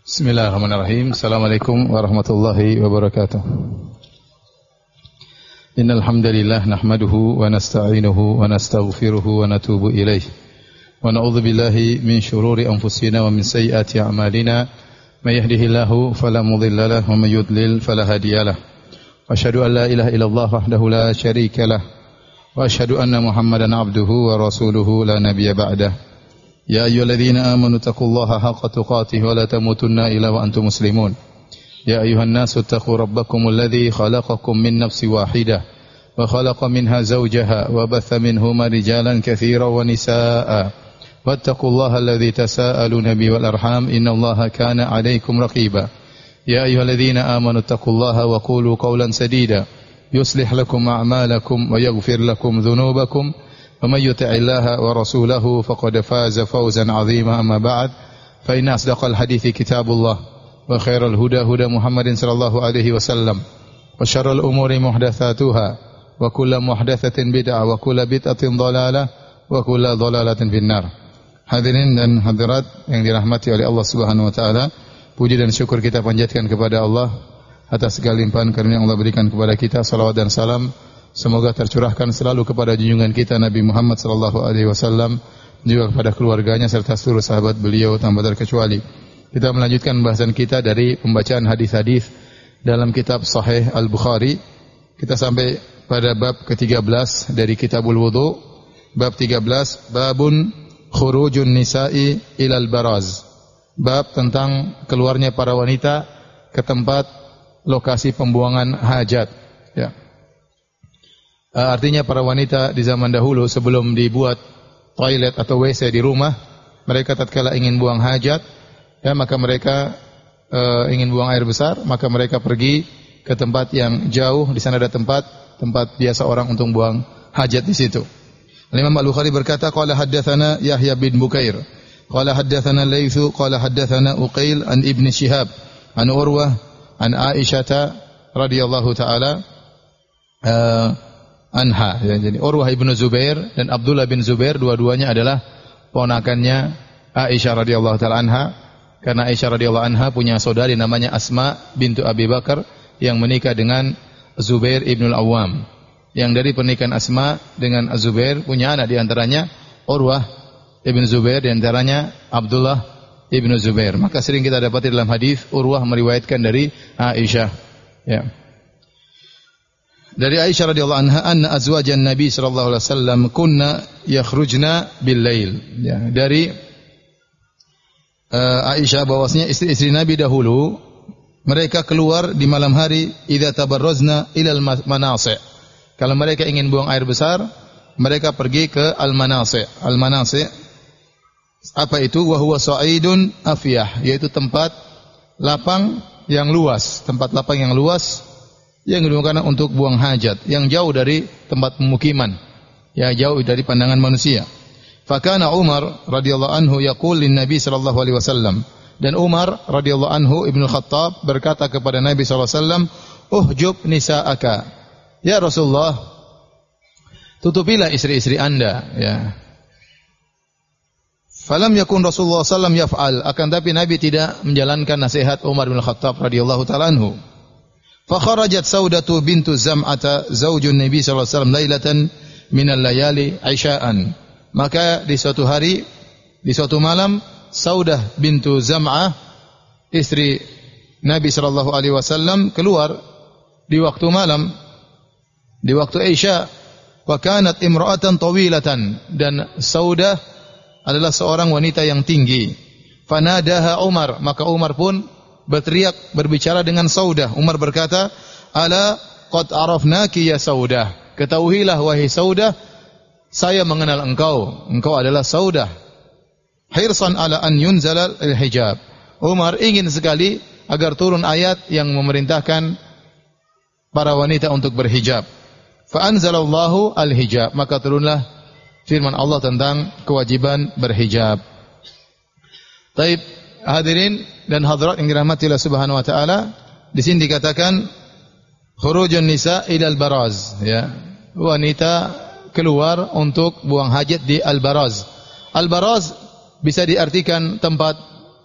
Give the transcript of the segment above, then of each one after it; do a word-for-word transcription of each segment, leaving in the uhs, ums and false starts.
Bismillahirrahmanirrahim. Assalamualaikum warahmatullahi wabarakatuh. Innal hamdalillah nahmaduhu wa nasta'inuhu wa nastaghfiruhu wa natubu ilaih. Wa na'udzu billahi min shururi anfusina wa min sayyiati a'malina. May yahdihillahu fala mudilla lahu wa may yudlil fala hadiyalah. Wa asyhadu an la ilaha illallah wahdahu la syarika lah. Wa asyhadu anna Muhammadan abduhu wa rasuluhu la nabiyya ba'dah. Ya ayyuhalladzina amanu taqullaha haqqa tuqatih wa la tamutunna illa wa antum muslimun. Ya ayuhan nasu taqu rabbakumul ladzi khalaqakum min nafsin wahidah wa khalaqa minha zawjaha wa batha minhuma rijalan katsiran wa nisaa'a wattaqullaha alladzi tasaaluna bihi wal arham innallaha kana 'alaykum raqiba. Ya ayyuhalladzina amanu taqullaha wa qulu qawlan sadida yuslih lakum a'malakum wa yaghfir lakum dhunubakum wa may yuti'illaha wa rasulahu faqad faza fawzan 'azima amma ba'd fa inna asdaqal hadithi kitabullah wa khairal huda huda Muhammadin sallallahu alaihi wasallam wa syarrul umuri muhdatsatuha wa kullu muhdatsatin bid'ah wa kullu bid'atin dhalalah wa kullu dhalalatin finnar. Hadirin dan hadirat yang dirahmati oleh Allah Subhanahu wa taala, puji dan syukur kita panjatkan kepada Allah atas segala limpahan karunia yang Allah berikan kepada kita. Salawat dan salam semoga tercurahkan selalu kepada junjungan kita Nabi Muhammad sallallahu alaihi wasallam, juga kepada keluarganya serta seluruh sahabat beliau tanpa terkecuali. Kita melanjutkan bahasan kita dari pembacaan hadis-hadis dalam kitab Sahih Al-Bukhari. Kita sampai pada bab ke tiga belas dari Kitabul Wudu. Bab tiga belas, babun khurujun nisa'i ilal baraz. Bab tentang keluarnya para wanita ke tempat lokasi pembuangan hajat. Ya. Artinya para wanita di zaman dahulu sebelum dibuat toilet atau W C di rumah, mereka tatkala ingin buang hajat, ya, maka mereka uh, ingin buang air besar, maka mereka pergi ke tempat yang jauh. Di sana ada tempat tempat biasa orang untuk buang hajat di situ. Imam Al-Bukhari berkata, qala haddatsana Yahya bin Bukair, qala haddatsana Laitsu, qala haddatsana Uqail an Ibn Shihab, an Urwah, an Aisyah radhiyallahu taala uh, anha. Ya, jadi Urwah ibn Zubair dan Abdullah bin Zubair dua-duanya adalah ponakannya Aisyah radhiyallahu taala anha. Karena Aisyah radhiyallahu anha punya saudari namanya Asma bintu Abi Bakar yang menikah dengan Zubair ibn al-Awwam. Yang dari pernikahan Asma dengan Zubair punya anak, di antaranya Urwah ibn Zubair, di antaranya Abdullah ibn Zubair. Maka sering kita dapati dalam hadis Urwah meriwayatkan dari Aisyah. Ya. Dari Aisyah radhiyallahu anha, anna azwajan Nabi sallallahu alaihi wasallam kunna yakhrujna bil lail. Ya, dari Uh, Aisyah bahwasanya istri-istri Nabi dahulu mereka keluar di malam hari, idza tabarrazna ilal manasi'. Kalau mereka ingin buang air besar, mereka pergi ke al-manasi'. Al-manasi' apa itu? Wa huwa sa'idun afyah, yaitu tempat lapang yang luas, tempat lapang yang luas yang digunakan untuk buang hajat, yang jauh dari tempat pemukiman, ya, jauh dari pandangan manusia. Fakana Umar radhiyallahu anhu yaqul lin Nabi sallallahu alaihi wasallam, dan Umar radhiyallahu anhu Ibnu Khattab berkata kepada Nabi sallallahu alaihi wasallam, uhjub nisa'aka, ya Rasulullah, tutupilah istri-istri Anda, ya. Falam yakun Rasulullah sallallahu alaihi wasallam yaf'al, akan tapi Nabi tidak menjalankan nasihat Umar bin Khattab radhiyallahu taala anhu. Fa kharajat Saudatu bintu Zam'ata zaujun Nabi sallallahu alaihi wasallam lailatan minal layali isya'an. Maka di suatu hari, di suatu malam, Saudah bintu Zam'ah, istri Nabi sallallahu alaihi wasallam, keluar di waktu malam, di waktu Isya. Wa kanat imra'atan tawilatan, dan Saudah adalah seorang wanita yang tinggi. Fanadaha Umar, maka Umar pun berteriak berbicara dengan Saudah. Umar berkata, ala qad arafnaki ya Saudah, ketahuilah wahai Saudah, saya mengenal engkau, engkau adalah Saudah. Hirsan ala an yunzala al-hijab. Umar ingin sekali agar turun ayat yang memerintahkan para wanita untuk berhijab. Fa anzalallahu al-hijab, maka turunlah firman Allah tentang kewajiban berhijab. Taib, hadirin dan hadirat yang dirahmati Allah Subhanahu wa taala, di sini dikatakan khurujun nisa ilal baraz, ya. Wanita keluar untuk buang hajat di al-baraz. Al-baraz bisa diartikan tempat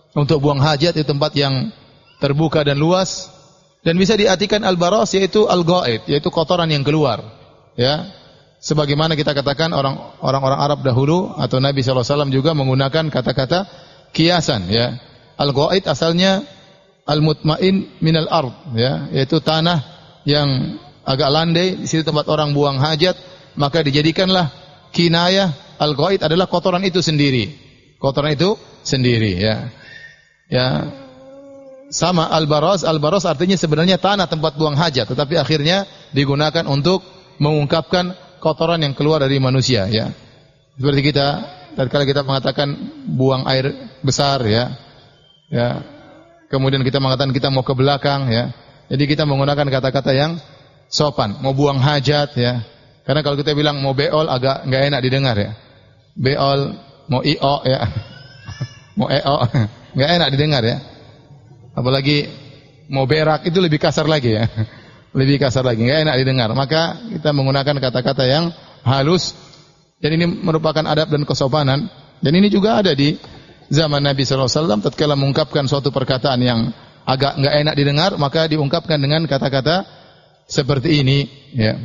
untuk buang hajat, itu tempat yang terbuka dan luas. Dan bisa diartikan al-baras yaitu al-ghaid, yaitu kotoran yang keluar. Ya. Sebagaimana kita katakan orang orang-orang Arab dahulu atau Nabi sallallahu alaihi wasallam juga menggunakan kata-kata kiasan, ya. Al-ghaid asalnya al-mutmain minal ard, ya, yaitu tanah yang agak landai, di situ tempat orang buang hajat, maka dijadikanlah kinayah al-ghaid adalah kotoran itu sendiri. Kotoran itu sendiri, ya. Ya. Sama al-baras, al-baras artinya sebenarnya tanah tempat buang hajat, tetapi akhirnya digunakan untuk mengungkapkan kotoran yang keluar dari manusia, ya. Seperti kita tatkala kita mengatakan buang air besar, ya. Ya. Kemudian kita mengatakan kita mau ke belakang, ya. Jadi kita menggunakan kata-kata yang sopan, mau buang hajat, ya. Karena kalau kita bilang mau beol agak enggak enak didengar, ya. Beol, mau io, ya. Mau eo, enggak enak didengar, ya. Apalagi mau berak itu lebih kasar lagi, ya. Lebih kasar lagi, enggak enak didengar. Maka kita menggunakan kata-kata yang halus, dan ini merupakan adab dan kesopanan. Dan ini juga ada di zaman Nabi sallallahu alaihi wasallam, tatkala mengungkapkan suatu perkataan yang agak enggak enak didengar, maka diungkapkan dengan kata-kata seperti ini, ya.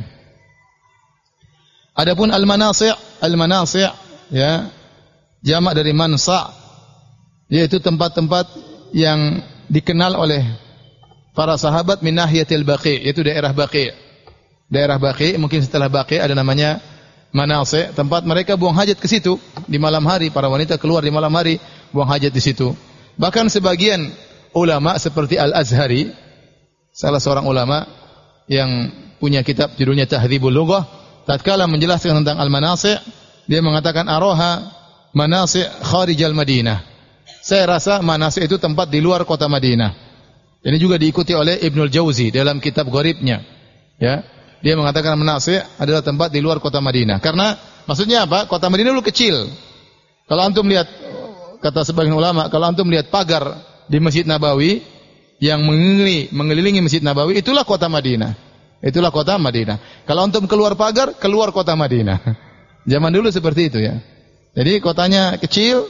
Adapun al-manasi', al-manasi', ya, jamak dari mansa', yaitu tempat-tempat yang dikenal oleh para sahabat min nahiyatil Baqi', yaitu daerah Baqi'. Daerah Baqi', mungkin setelah Baqi' ada namanya manasi', tempat mereka buang hajat ke situ di malam hari, para wanita keluar di malam hari buang hajat di situ. Bahkan sebagian ulama seperti Al-Azhari, salah seorang ulama yang punya kitab judulnya Tahdzibul Lughah, tatkala menjelaskan tentang al-manasi', dia mengatakan araha manasi' kharijal Madinah. Saya rasa manasi' itu tempat di luar kota Madinah. Ini juga diikuti oleh Ibnul Jauzi dalam kitab Gharibnya. Ya, dia mengatakan manasi' adalah tempat di luar kota Madinah. Karena maksudnya apa? Kota Madinah dulu kecil. Kalau antum lihat, kata sebagian ulama, kalau antum lihat pagar di Masjid Nabawi yang mengelilingi, mengelilingi Masjid Nabawi, itulah kota Madinah. Itulah kota Madinah. Kalau antum keluar pagar, keluar kota Madinah. Zaman dulu seperti itu, ya. Jadi kotanya kecil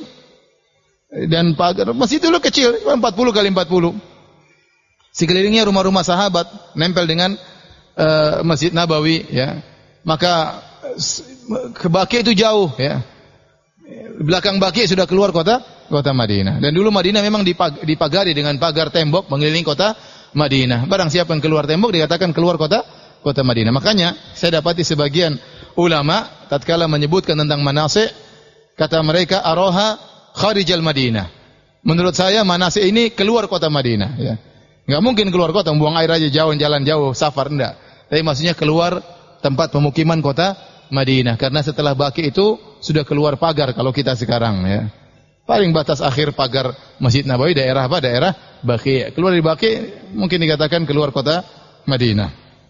dan pagar masjid dulu kecil, empat puluh kali empat puluh. Sekelilingnya rumah-rumah sahabat nempel dengan uh, Masjid Nabawi, ya. Maka ke Baqi itu jauh, ya. Belakang Baqi sudah keluar kota kota Madinah. Dan dulu Madinah memang dipag, dipagari dengan pagar tembok mengelilingi kota Madinah. Barang siapa yang keluar tembok dikatakan keluar kota kota Madinah. Makanya saya dapati sebagian ulama tatkala menyebutkan tentang manasi', kata mereka araha kharijal Madinah. Menurut saya manasi' ini keluar kota Madinah, ya. Enggak mungkin keluar kota, buang air aja jauh, jalan jauh, safar, enggak. Tapi maksudnya keluar tempat pemukiman kota Madinah. Karena setelah Baqi itu sudah keluar pagar kalau kita sekarang, ya. Paling batas akhir pagar Masjid Nabawi daerah apa? Daerah Baqi. Keluar dari Baqi mungkin dikatakan keluar kota Madinah.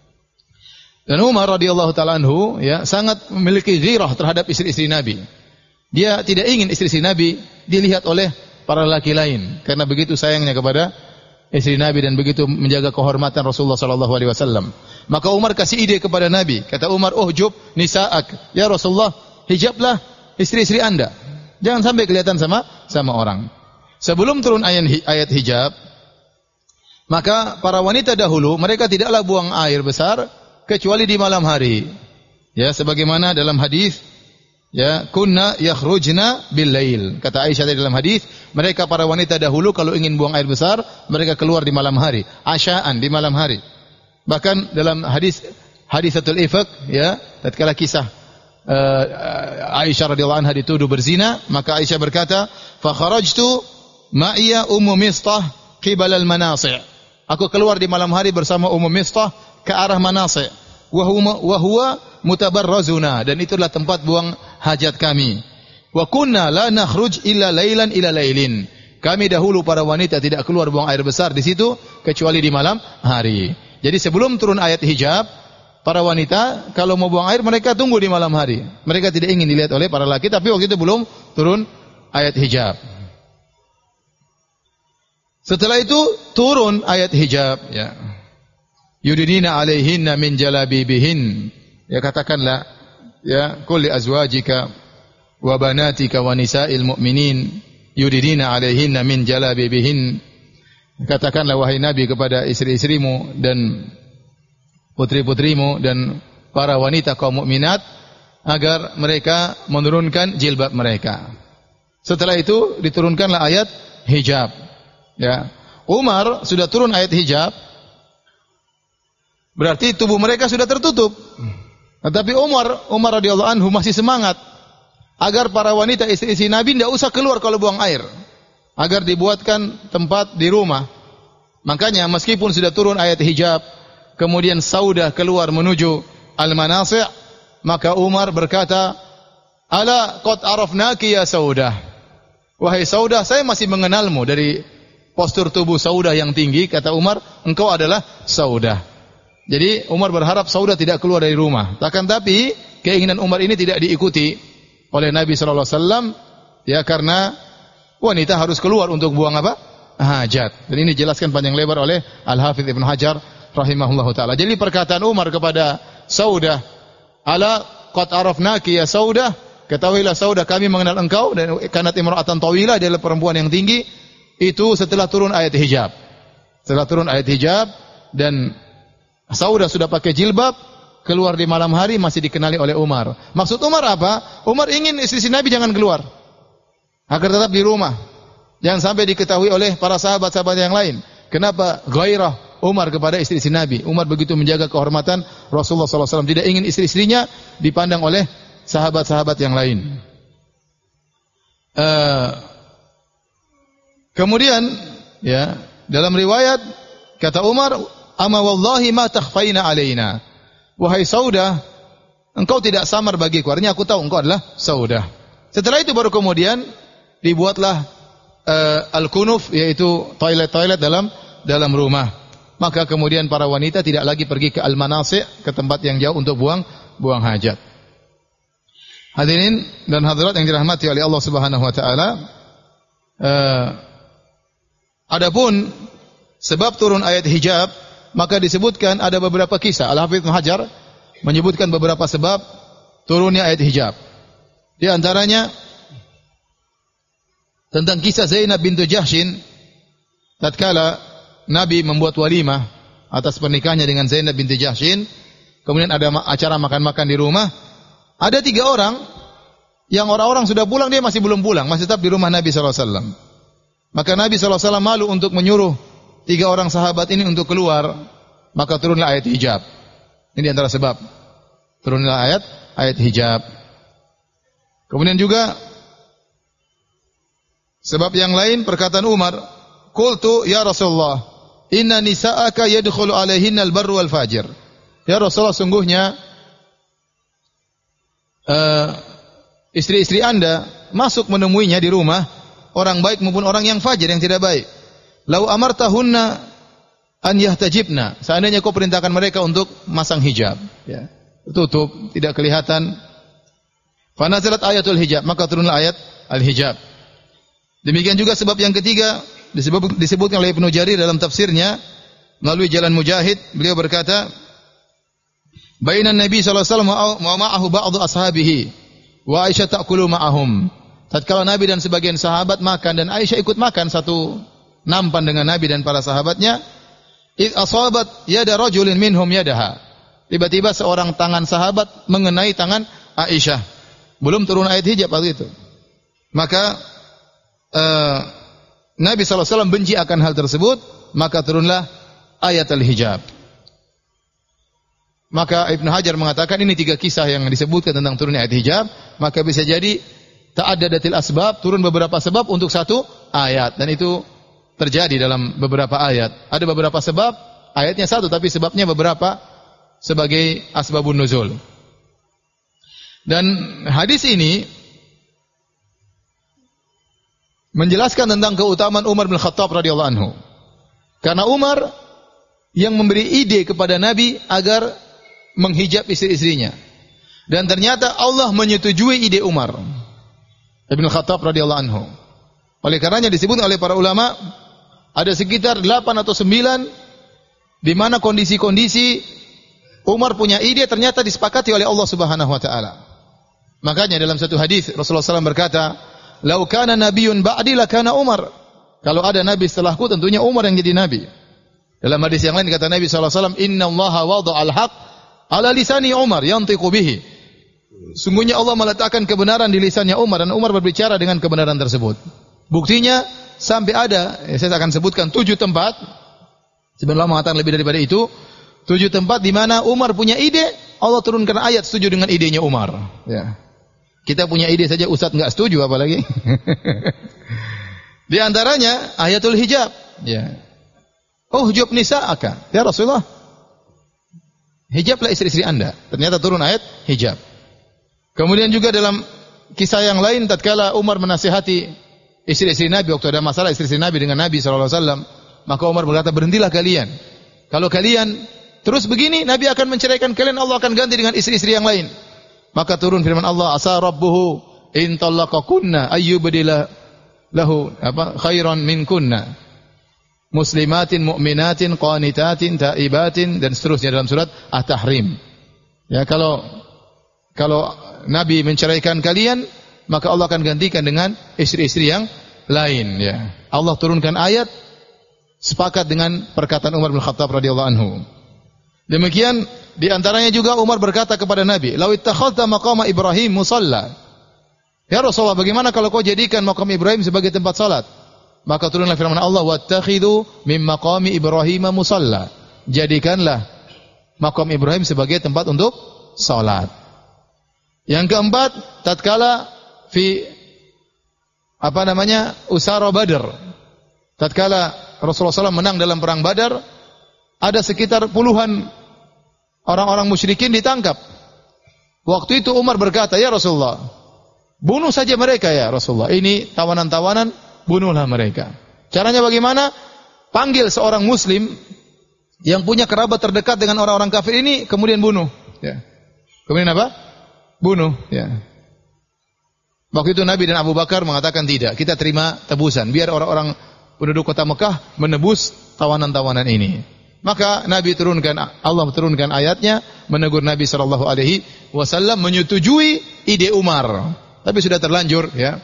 Dan Umar radhiyallahu taala anhu, ya, sangat memiliki ghirah terhadap istri-istri Nabi. Dia tidak ingin istri-istri Nabi dilihat oleh para laki lain karena begitu sayangnya kepada istri Nabi dan begitu menjaga kehormatan Rasulullah sallallahu alaihi wasallam. Maka Umar kasih ide kepada Nabi. Kata Umar, "Uhjub nisa'ak." Ya Rasulullah, hijablah istri-istri Anda. Jangan sampai kelihatan sama sama orang. Sebelum turun ayat ayat hijab, maka para wanita dahulu mereka tidaklah buang air besar kecuali di malam hari. Ya, sebagaimana dalam hadis, ya, kunna yakhrujna bil lail. Kata Aisyah dalam hadis, mereka para wanita dahulu kalau ingin buang air besar, mereka keluar di malam hari, asyaan di malam hari. Bahkan dalam hadis hadisatul ifk, ya, tatkala kisah uh, Aisyah radhiyallahu anha dituduh berzina, maka Aisyah berkata, "Fa kharajtu ma'iya Ummu Mistah qibala al-manasi'." Aku keluar di malam hari bersama Ummu Mistah ke arah Manasi'. Wa huwa wa huwa mutabarrazuna, dan itulah tempat buang hajat kami. Wa kunna la nakhruj illa lailan ila lailin. Kami dahulu para wanita tidak keluar buang air besar di situ kecuali di malam hari. Jadi sebelum turun ayat hijab, para wanita kalau mau buang air mereka tunggu di malam hari. Mereka tidak ingin dilihat oleh para laki, tapi waktu itu belum turun ayat hijab. Setelah itu turun ayat hijab, ya. Yudinina alaihinna min jalabibihin. Ya, katakanlah, ya, qul li azwajika wa banatika wa nisa'il mu'minin yudidina alaihinna min jalabibihin. Katakanlah wahai Nabi kepada istri-istrimu dan putri-putrimu dan para wanita kaum mukminat agar mereka menurunkan jilbab mereka. Setelah itu diturunkanlah ayat hijab. Ya. Umar sudah turun ayat hijab, berarti tubuh mereka sudah tertutup. Tetapi Umar, Umar radhiyallahu anhu masih semangat agar para wanita istri-istri Nabi tidak usah keluar kalau buang air, agar dibuatkan tempat di rumah. Makanya meskipun sudah turun ayat hijab, kemudian Saudah keluar menuju Al-Manasi', maka Umar berkata, "Ala qad arafnaki ya Saudah." Wahai Saudah, saya masih mengenalmu dari postur tubuh Saudah yang tinggi. Kata Umar, engkau adalah Saudah. Jadi Umar berharap Saudah tidak keluar dari rumah. Takkan tapi keinginan Umar ini tidak diikuti oleh Nabi sallallahu alaihi wasallam, ya, karena wanita harus keluar untuk buang apa? Hajat. Dan ini dijelaskan panjang lebar oleh Al-Hafidz Ibnu Hajar rahimahullahu taala. Jadi perkataan Umar kepada Saudah, "Ala qad arafnaki ya Saudah," ketahuilah Saudah, kami mengenal engkau, dan kanat imra'atan tawilah, dia adalah perempuan yang tinggi. Itu setelah turun ayat hijab. Setelah turun ayat hijab dan Saudah sudah pakai jilbab, keluar di malam hari masih dikenali oleh Umar. Maksud Umar apa? Umar ingin istri Nabi jangan keluar, agar tetap di rumah. Jangan sampai diketahui oleh para sahabat-sahabat yang lain. Kenapa ghairah Umar kepada istri-istri Nabi? Umar begitu menjaga kehormatan Rasulullah sallallahu alaihi wasallam, tidak ingin istri-istrinya dipandang oleh sahabat-sahabat yang lain. Uh, kemudian, ya, dalam riwayat kata Umar, "Ama wallahi ma takhfaina alaina." Wahai Saudah, engkau tidak samar bagiku. Artinya aku tahu engkau adalah Saudah. Setelah itu baru kemudian dibuatlah uh, al-kunuf, yaitu toilet-toilet dalam dalam rumah. Maka kemudian para wanita tidak lagi pergi ke al-manasi', ke tempat yang jauh untuk buang buang hajat. Hadirin dan hadirat yang dirahmati oleh Allah Subhanahu wa taala, uh, adapun sebab turun ayat hijab, maka disebutkan ada beberapa kisah. Al-Hafidz Ibnu Hajar menyebutkan beberapa sebab turunnya ayat hijab. Di antaranya tentang kisah Zainab bintu Jahsyin tatkala Nabi membuat walimah atas pernikahannya dengan Zainab binti Jahsyin. Kemudian ada acara makan-makan di rumah. Ada tiga orang yang orang-orang sudah pulang, dia masih belum pulang, masih tetap di rumah Nabi sallallahu alaihi wasallam. Maka Nabi sallallahu alaihi wasallam malu untuk menyuruh tiga orang sahabat ini untuk keluar, maka turunlah ayat hijab. Ini antara sebab turunlah ayat ayat hijab. Kemudian juga sebab yang lain, perkataan Umar, "Qultu ya Rasulullah, inna nisa'aka yadkhulu alaihinna al-barru wal fajir." Ya Rasulullah, sungguhnya uh, istri-istri Anda masuk menemuinya di rumah orang baik maupun orang yang fajir, yang tidak baik. "Lau amartahunna an yahtajibna." Seandainya kau perintahkan mereka untuk masang hijab, ya, tutup, tidak kelihatan. Fa nazalat ayatul hijab, maka turunlah ayat al-hijab. Demikian juga sebab yang ketiga disebut, disebutkan oleh Ibnu Jarir dalam tafsirnya melalui jalan Mujahid. Beliau berkata, "Bainan Nabi sallallahu alaihi wasallam wa ma'ahu ba'dhu ashabihi wa Aisyah ta'kulu ma'ahum." Tatkala Nabi dan sebagian sahabat makan dan Aisyah ikut makan satu nampan dengan Nabi dan para sahabatnya, id asabat yada rajulin minhum yadaha. Tiba-tiba seorang tangan sahabat mengenai tangan Aisyah. Belum turun ayat hijab waktu itu. Maka uh, Nabi sallallahu alaihi wasallam benci akan hal tersebut, maka turunlah ayat al-hijab. Maka Ibnu Hajar mengatakan ini tiga kisah yang disebutkan tentang turunnya ayat hijab, maka bisa jadi ta'addadatil asbab, turun beberapa sebab untuk satu ayat, dan itu terjadi dalam beberapa ayat. Ada beberapa sebab, ayatnya satu tapi sebabnya beberapa sebagai asbabun nuzul. Dan hadis ini menjelaskan tentang keutamaan Umar bin Khattab radhiyallahu anhu. Karena Umar yang memberi ide kepada Nabi agar menghijab istri-istrinya. Dan ternyata Allah menyetujui ide Umar bin Khattab radhiyallahu anhu. Oleh karenanya disebut oleh para ulama ada sekitar delapan atau sembilan di mana kondisi-kondisi Umar punya ide ternyata disepakati oleh Allah Subhanahu wa taala. Makanya dalam satu hadis Rasulullah sallallahu alaihi wasallam berkata, "Lau kana nabiyyun ba'di lakana Umar." Kalau ada nabi setelahku tentunya Umar yang jadi nabi. Dalam hadis yang lain kata Nabi sallallahu alaihi wasallam, "Innallaha wada'al haqq ala lisani Umar yantiqu bihi." Sungguhnya Allah meletakkan kebenaran di lisannya Umar dan Umar berbicara dengan kebenaran tersebut. Buktinya sampai ada, ya saya akan sebutkan tujuh tempat. Sebenarnya mengatakan lebih daripada itu, tujuh tempat di mana Umar punya ide, Allah turunkan ayat setuju dengan idenya Umar. Ya. Kita punya ide saja Ustaz enggak setuju apalagi. Di antaranya ayatul hijab. Ya. Oh, hijab nisa'aka. Ya Rasulullah, hijablah istri-istri Anda. Ternyata turun ayat hijab. Kemudian juga dalam kisah yang lain tatkala Umar menasihati istri-istri Nabi waktu ada masalah istri-istri Nabi dengan Nabi sallallahu alaihi wasallam, maka Umar berkata, "Berhentilah kalian. Kalau kalian terus begini, Nabi akan menceraikan kalian, Allah akan ganti dengan istri-istri yang lain." Maka turun firman Allah, "Asa rabbuhu in talaqakunna ayyubdila lahu apa khairan minkunna." Muslimatin, mu'minatin, qanitatin, taibatin dan seterusnya dalam surat At-Tahrim. Ya, kalau kalau Nabi menceraikan kalian, maka Allah akan gantikan dengan istri-istri yang lain, ya. Allah turunkan ayat sepakat dengan perkataan Umar bin Khattab radhiyallahu anhu. Demikian di antaranya juga Umar berkata kepada Nabi, "Lau ittakhadta maqama Ibrahim musalla." Ya Rasulullah, bagaimana kalau kau jadikan maqam Ibrahim sebagai tempat salat? Maka turunlah firman Allah, "Wattakhidhu mim maqami Ibrahim musalla." Jadikanlah maqam Ibrahim sebagai tempat untuk salat. Yang keempat, tatkala fi apa namanya? Usara Badr. Tatkala Rasulullah sallallahu alaihi wasallam menang dalam perang Badar, ada sekitar puluhan orang-orang musyrikin ditangkap. Waktu itu Umar berkata, "Ya Rasulullah, bunuh saja mereka ya Rasulullah. Ini tawanan-tawanan, bunuhlah mereka." Caranya bagaimana? Panggil seorang muslim yang punya kerabat terdekat dengan orang-orang kafir ini, kemudian bunuh. Ya. Kemudian apa? Bunuh. Ya. Waktu itu Nabi dan Abu Bakar mengatakan tidak, kita terima tebusan, biar orang-orang penduduk kota Mekah menebus tawanan-tawanan ini. Maka Nabi turunkan, Allah turunkan ayatnya, menegur Nabi sallallahu alaihi wasallam, menyetujui ide Umar. Tapi sudah terlanjur, ya.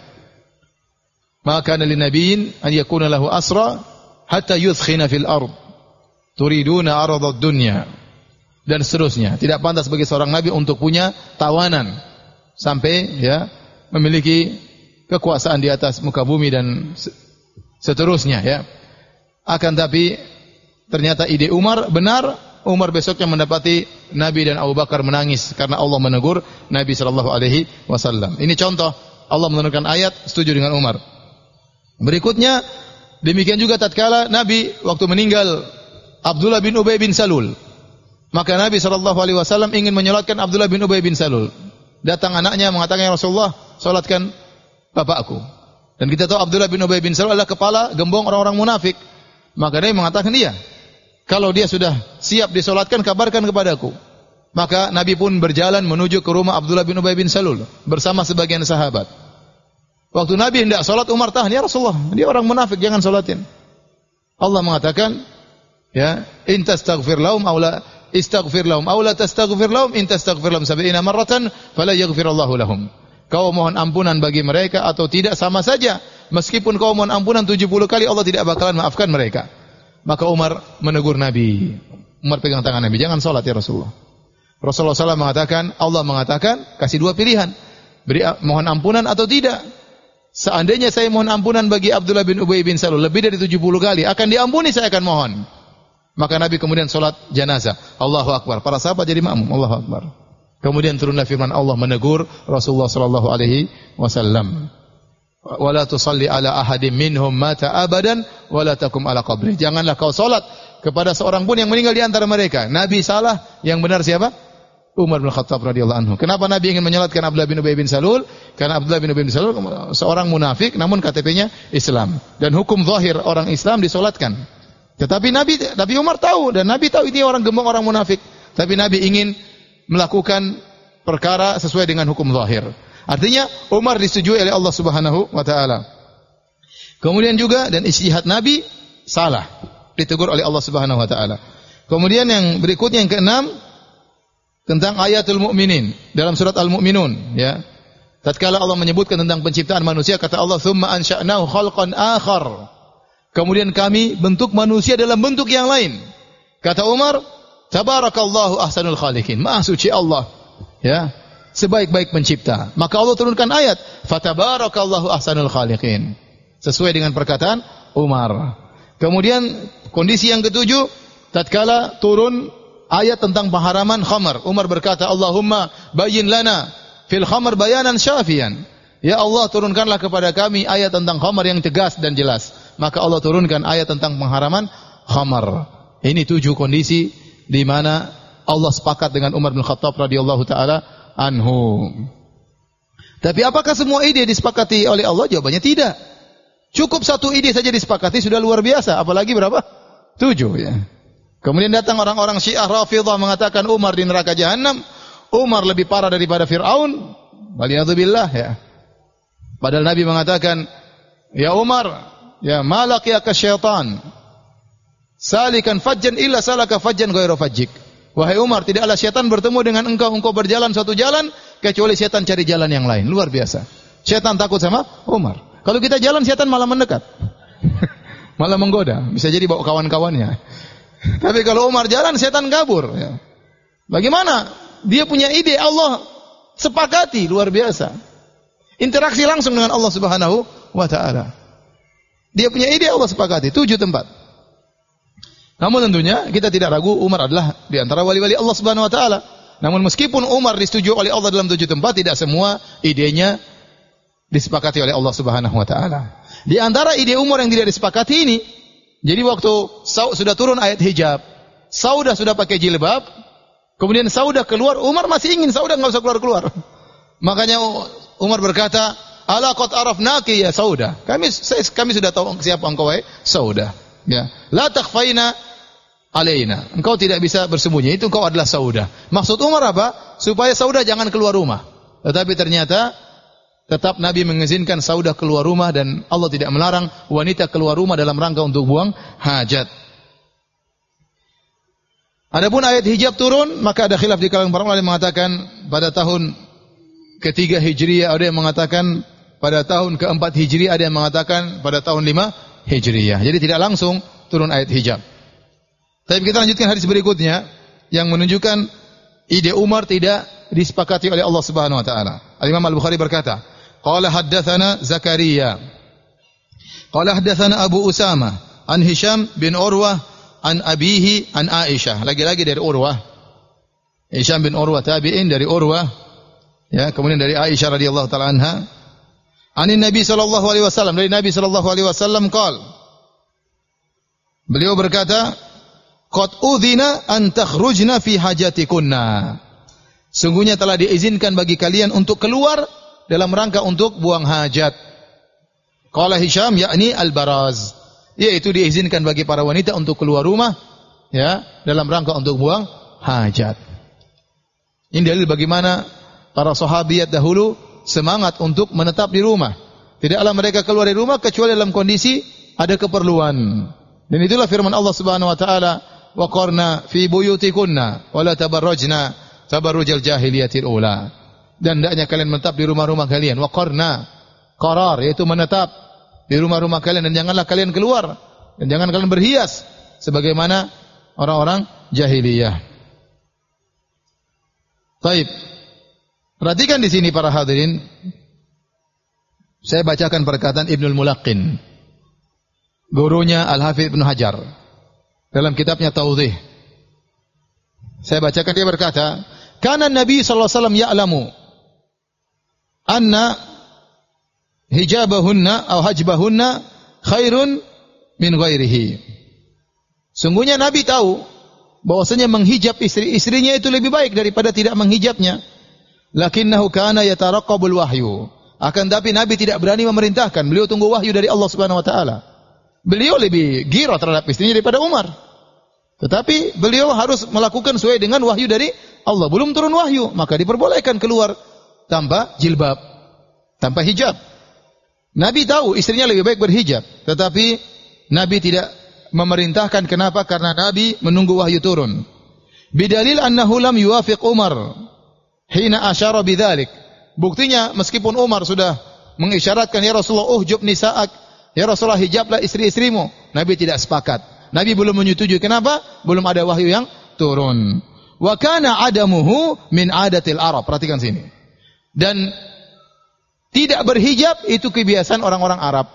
Maka lin nabiyyin an yakuna lahu asra hatta yudkhina fil ard. Turiduna aradad dunya. Dan seterusnya. Tidak pantas bagi seorang nabi untuk punya tawanan sampai ya memiliki kekuasaan di atas muka bumi dan seterusnya, ya. Akan tapi ternyata ide Umar benar. Umar besoknya mendapati Nabi dan Abu Bakar menangis karena Allah menegur Nabi sallallahu alaihi wasallam. Ini contoh Allah menurunkan ayat setuju dengan Umar. Berikutnya demikian juga tatkala Nabi waktu meninggal Abdullah bin Ubay bin Salul. Maka Nabi sallallahu alaihi wasallam ingin menyolatkan Abdullah bin Ubay bin Salul. Datang anaknya mengatakan, "Ya Rasulullah, salatkan bapakku." Dan kita tahu Abdullah bin Ubay bin Salul adalah kepala gembong orang-orang munafik. Maka dia mengatakan, "Iya, kalau dia sudah siap disolatkan, kabarkan kepadaku." Maka Nabi pun berjalan menuju ke rumah Abdullah bin Ubay bin Salul bersama sebagian sahabat. Waktu Nabi hendak solat, Umar tahan, "Ya Rasulullah, dia orang munafik, jangan solatin." Allah mengatakan, ya, "In tastaghfir lahum aw la istaghfir lahum aw la tastaghfir lahum in tastaghfir lahum sab'ina marratan fala yaghfirallahu lahum." Kau mohon ampunan bagi mereka atau tidak sama saja. Meskipun kau mohon ampunan tujuh puluh kali, Allah tidak bakalan maafkan mereka. Maka Umar menegur Nabi. Umar pegang tangan Nabi, "Jangan salat ya Rasulullah." Rasulullah sallallahu alaihi wasallam mengatakan, Allah mengatakan, kasih dua pilihan. Beri mohon ampunan atau tidak. Seandainya saya mohon ampunan bagi Abdullah bin Ubay bin Salul lebih dari tujuh puluh kali, akan diampuni, saya akan mohon. Maka Nabi kemudian salat jenazah. Allahu Akbar. Para sahabat jadi makmum. Allahu Akbar. Kemudian turunlah firman Allah menegur Rasulullah sallallahu alaihi wasallam. "Wala tusalli ala ahadin minhum mata abadan wala takum ala qabri." Janganlah kau salat kepada seorang pun yang meninggal di antara mereka. Nabi salah, yang benar siapa? Umar bin Khattab radhiyallahu anhu. Kenapa Nabi ingin menyolatkan Abdullah bin Ubay bin Salul? Karena Abdullah bin Ubay bin Salul seorang munafik namun K T P-nya Islam. Dan hukum zahir orang Islam disolatkan. Tetapi Nabi, Nabi Umar tahu dan Nabi tahu ini orang gembong, orang munafik. Tapi Nabi ingin melakukan perkara sesuai dengan hukum zahir. Artinya Umar disetujui oleh Allah Subhanahu wa taala. Kemudian juga dan ijtihad Nabi salah, ditegur oleh Allah Subhanahu wa taala. Kemudian yang berikutnya yang keenam tentang ayatul mukminin dalam surat Al-Mu'minun, ya. Tatkala Allah menyebutkan tentang penciptaan manusia, kata Allah, "Tsumma ansha'nahu khalqan akhar." Kemudian kami bentuk manusia dalam bentuk yang lain. Kata Umar, "Tabarakallahu ahsanul khaliqin." Maha suci Allah, ya, sebaik-baik pencipta. Maka Allah turunkan ayat, "Fatabarakallahu ahsanul khaliqin." Sesuai dengan perkataan Umar. Kemudian kondisi yang ketujuh, tatkala turun ayat tentang pengharaman khamar. Umar berkata, "Allahumma bayyin lana fil khamar bayanan syafian." Ya Allah, turunkanlah kepada kami ayat tentang khamar yang tegas dan jelas. Maka Allah turunkan ayat tentang pengharaman khamar. Ini tujuh kondisi di mana Allah sepakat dengan Umar bin Khattab radhiyallahu taala anhu. Tapi apakah semua ide disepakati oleh Allah? Jawabannya tidak. Cukup satu ide saja disepakati sudah luar biasa, apalagi berapa? Tujuh, ya. Kemudian datang orang-orang Syiah Rafidhah mengatakan Umar di neraka Jahannam. Umar lebih parah daripada Fir'aun. Waliyadzubillah, ya. Padahal Nabi mengatakan, "Ya Umar, ya malaqiyaka syaitan. Salikan fajjan illa salaka fajjan ghairu fajjik." Wahai Umar, tidaklah syaitan bertemu dengan engkau, engkau berjalan suatu jalan kecuali syaitan cari jalan yang lain. Luar biasa. Syaitan takut sama Umar. Kalau kita jalan, syaitan malah mendekat. Malah menggoda. Bisa jadi bawa kawan-kawannya. Tapi kalau Umar jalan, syaitan kabur. Ya. Bagaimana? Dia punya ide, Allah sepakati. Luar biasa. Interaksi langsung dengan Allah subhanahu wa ta'ala. Dia punya ide, Allah sepakati. Tujuh tempat. Namun tentunya, kita tidak ragu, Umar adalah di antara wali-wali Allah subhanahu wa ta'ala. Namun meskipun Umar disetujui oleh Allah dalam tujuh tempat, tidak semua idenya disepakati oleh Allah Subhanahu wa taala. Di antara ide Umar yang tidak disepakati ini, jadi waktu sudah turun ayat hijab, Saudah sudah pakai jilbab, kemudian Saudah keluar, Umar masih ingin Saudah enggak usah keluar-keluar. Makanya Umar berkata, "Ala qad arafnaki ya Saudah." Kami kami sudah tahu siapa engkau wahai Saudah. Ya. La takhfaina alaina. Engkau tidak bisa bersembunyi, itu engkau adalah Saudah. Maksud Umar apa? Supaya Saudah jangan keluar rumah. Tetapi ternyata tetap Nabi mengizinkan Saudah keluar rumah dan Allah tidak melarang wanita keluar rumah dalam rangka untuk buang hajat. Adapun ayat hijab turun, maka ada khilaf di kalangan para ulama yang mengatakan pada tahun ketiga Hijriyah, ada yang mengatakan pada tahun keempat Hijriyah, ada yang mengatakan pada tahun lima Hijriyah. Jadi tidak langsung turun ayat hijab. Tapi kita lanjutkan hadis berikutnya yang menunjukkan ide Umar tidak disepakati oleh Allah Subhanahu wa taala. Al-Imam Al-Bukhari berkata, "Qala haddatsana Zakaria. Qala haddatsana Abu Usama an Hisham bin Urwah an abihi an Aisyah." Lagi-lagi dari Urwah. Hisham bin Urwah tabi'in dari Urwah. Ya, kemudian dari Aisyah radhiyallahu taala anha. Anin Nabi sallallahu alaihi wasallam, dari Nabi sallallahu alaihi wasallam qaal. Beliau berkata, "Qad udzina an takhrujna fi hajatikunna." Sungguhnya telah diizinkan bagi kalian untuk keluar dalam rangka untuk buang hajat. Qala Hisham, yakni al-baraz, yaitu diizinkan bagi para wanita untuk keluar rumah, ya, dalam rangka untuk buang hajat. Ini dalil bagaimana para sahabiat dahulu semangat untuk menetap di rumah. Tidaklah mereka keluar dari rumah kecuali dalam kondisi ada keperluan. Dan itulah firman Allah Subhanahu wa taala, "Wa qarna fi buyutikunna wa la tabarrajna tabarrujal jahiliyatil ula." Dan hendaknya kalian menetap di rumah-rumah kalian. Wa qarna, qarar, yaitu menetap di rumah-rumah kalian, dan janganlah kalian keluar, dan jangan kalian berhias sebagaimana orang-orang jahiliyah. Baik. Perhatikan di sini para hadirin. Saya bacakan perkataan Ibnul Mulaqqin, gurunya Al-Hafidz Ibnu Hajar, dalam kitabnya Tawdhih. Saya bacakan, dia berkata, "Kana Nabi sallallahu alaihi wasallam ya'lamu anna hijabahunna atau hajbahunna khairun min ghairihi." Sungguhnya Nabi tahu bahwasanya menghijab istri-istrinya itu lebih baik daripada tidak menghijabnya. Lakinnahu kana yataraqqabul wahyu. Akan tapi Nabi tidak berani memerintahkan. Beliau tunggu wahyu dari Allah Subhanahu wa taala. Beliau lebih gira terhadap istrinya daripada Umar. Tetapi beliau harus melakukan sesuai dengan wahyu dari Allah. Belum turun wahyu, maka diperbolehkan keluar tanpa jilbab, tanpa hijab. Nabi tahu istrinya lebih baik berhijab, tetapi Nabi tidak memerintahkan. Kenapa? Karena Nabi menunggu wahyu turun. Bidalil annahu lam yuwafiq Umar hina asyara bidzalik. Buktinya meskipun Umar sudah mengisyaratkan, ya Rasulullah uhjub nisa'ak, ya Rasulullah hijablah istri-istrimu, Nabi tidak sepakat. Nabi belum menyetujui. Kenapa? Belum ada wahyu yang turun. Wa kana adamuhu min adatil Arab. Perhatikan sini. Dan tidak berhijab itu kebiasaan orang-orang Arab.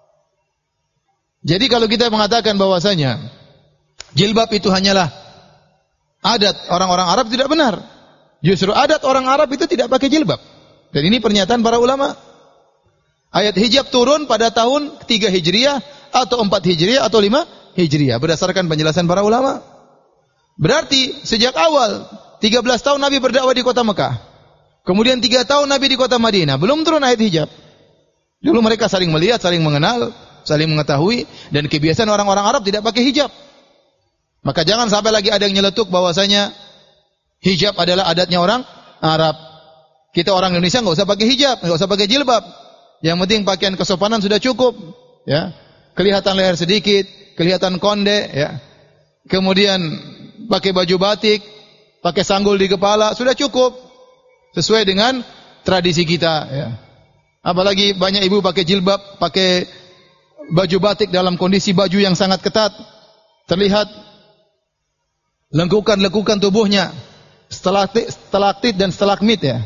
Jadi kalau kita mengatakan bahwasanya jilbab itu hanyalah adat orang-orang Arab, tidak benar. Justru adat orang Arab itu tidak pakai jilbab. Dan ini pernyataan para ulama. Ayat hijab turun pada tahun tiga Hijriah atau empat Hijriah atau lima Hijriah berdasarkan penjelasan para ulama. Berarti sejak awal tiga belas tahun Nabi berdakwah di kota Mekah. Kemudian tiga tahun Nabi di kota Madinah, belum turun ayat hijab. Dulu mereka saling melihat, saling mengenal, saling mengetahui, dan kebiasaan orang-orang Arab tidak pakai hijab. Maka jangan sampai lagi ada yang nyeletuk bahwasanya hijab adalah adatnya orang Arab. Kita orang Indonesia nggak usah pakai hijab, nggak usah pakai jilbab. Yang penting pakaian kesopanan sudah cukup, ya. Kelihatan leher sedikit, kelihatan konde, ya. Kemudian pakai baju batik, pakai sanggul di kepala, sudah cukup. Sesuai dengan tradisi kita, ya. Apalagi banyak ibu pakai jilbab, pakai baju batik dalam kondisi baju yang sangat ketat. Terlihat lengkukan-lengkukan tubuhnya, stalaktit, stalaktit dan stalagmit, ya.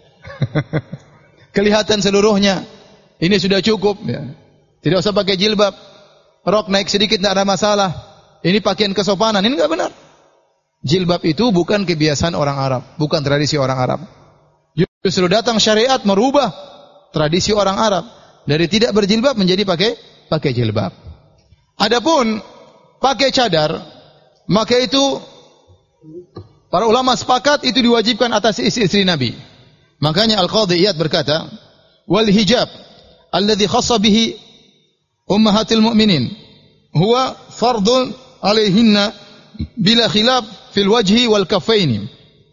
Kelihatan seluruhnya. Ini sudah cukup, ya. Tidak usah pakai jilbab. Rok naik sedikit tidak ada masalah. Ini pakaian kesopanan, ini enggak benar. Jilbab itu bukan kebiasaan orang Arab, bukan tradisi orang Arab. Justru datang syariat merubah tradisi orang Arab dari tidak berjilbab menjadi pakai pakai jilbab. Adapun pakai cadar, maka itu para ulama sepakat itu diwajibkan atas istri-istri Nabi. Makanya Al-Qadhi Iyad berkata, "Wal hijab alladhi khassa bihi ummahatil mu'minin huwa fardun 'alaihinna bila khilaf fil wajhi wal kaffaini."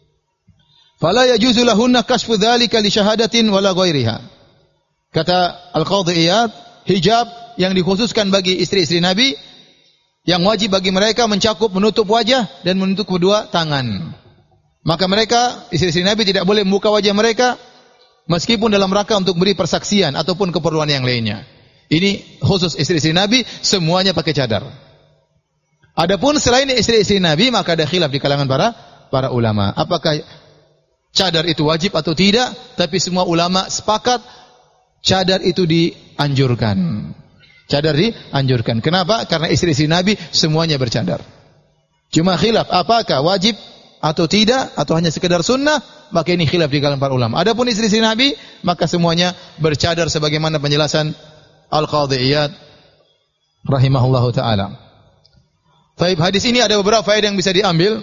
Fala yajuzu lahunna kashfu dzalika li syahadatin wala ghairiha. Kata Al-Qadhi Iyad, hijab yang dikhususkan bagi istri-istri Nabi yang wajib bagi mereka mencakup menutup wajah dan menutup kedua tangan. Maka mereka istri-istri Nabi tidak boleh membuka wajah mereka meskipun dalam rangka untuk beri persaksian ataupun keperluan yang lainnya. Ini khusus istri-istri Nabi, semuanya pakai cadar. Adapun selain istri-istri Nabi maka ada khilaf di kalangan para para ulama. Apakah cadar itu wajib atau tidak? Tapi semua ulama sepakat cadar itu dianjurkan. Cadar dianjurkan. Kenapa? Karena istri-istri Nabi semuanya bercadar. Cuma khilaf apakah wajib atau tidak atau hanya sekedar sunnah, maka ini khilaf di kalangan para ulama. Adapun istri-istri Nabi maka semuanya bercadar sebagaimana penjelasan Al-Qadhi Iyad rahimahullahu taala. Baik, hadis ini ada beberapa faedah yang bisa diambil.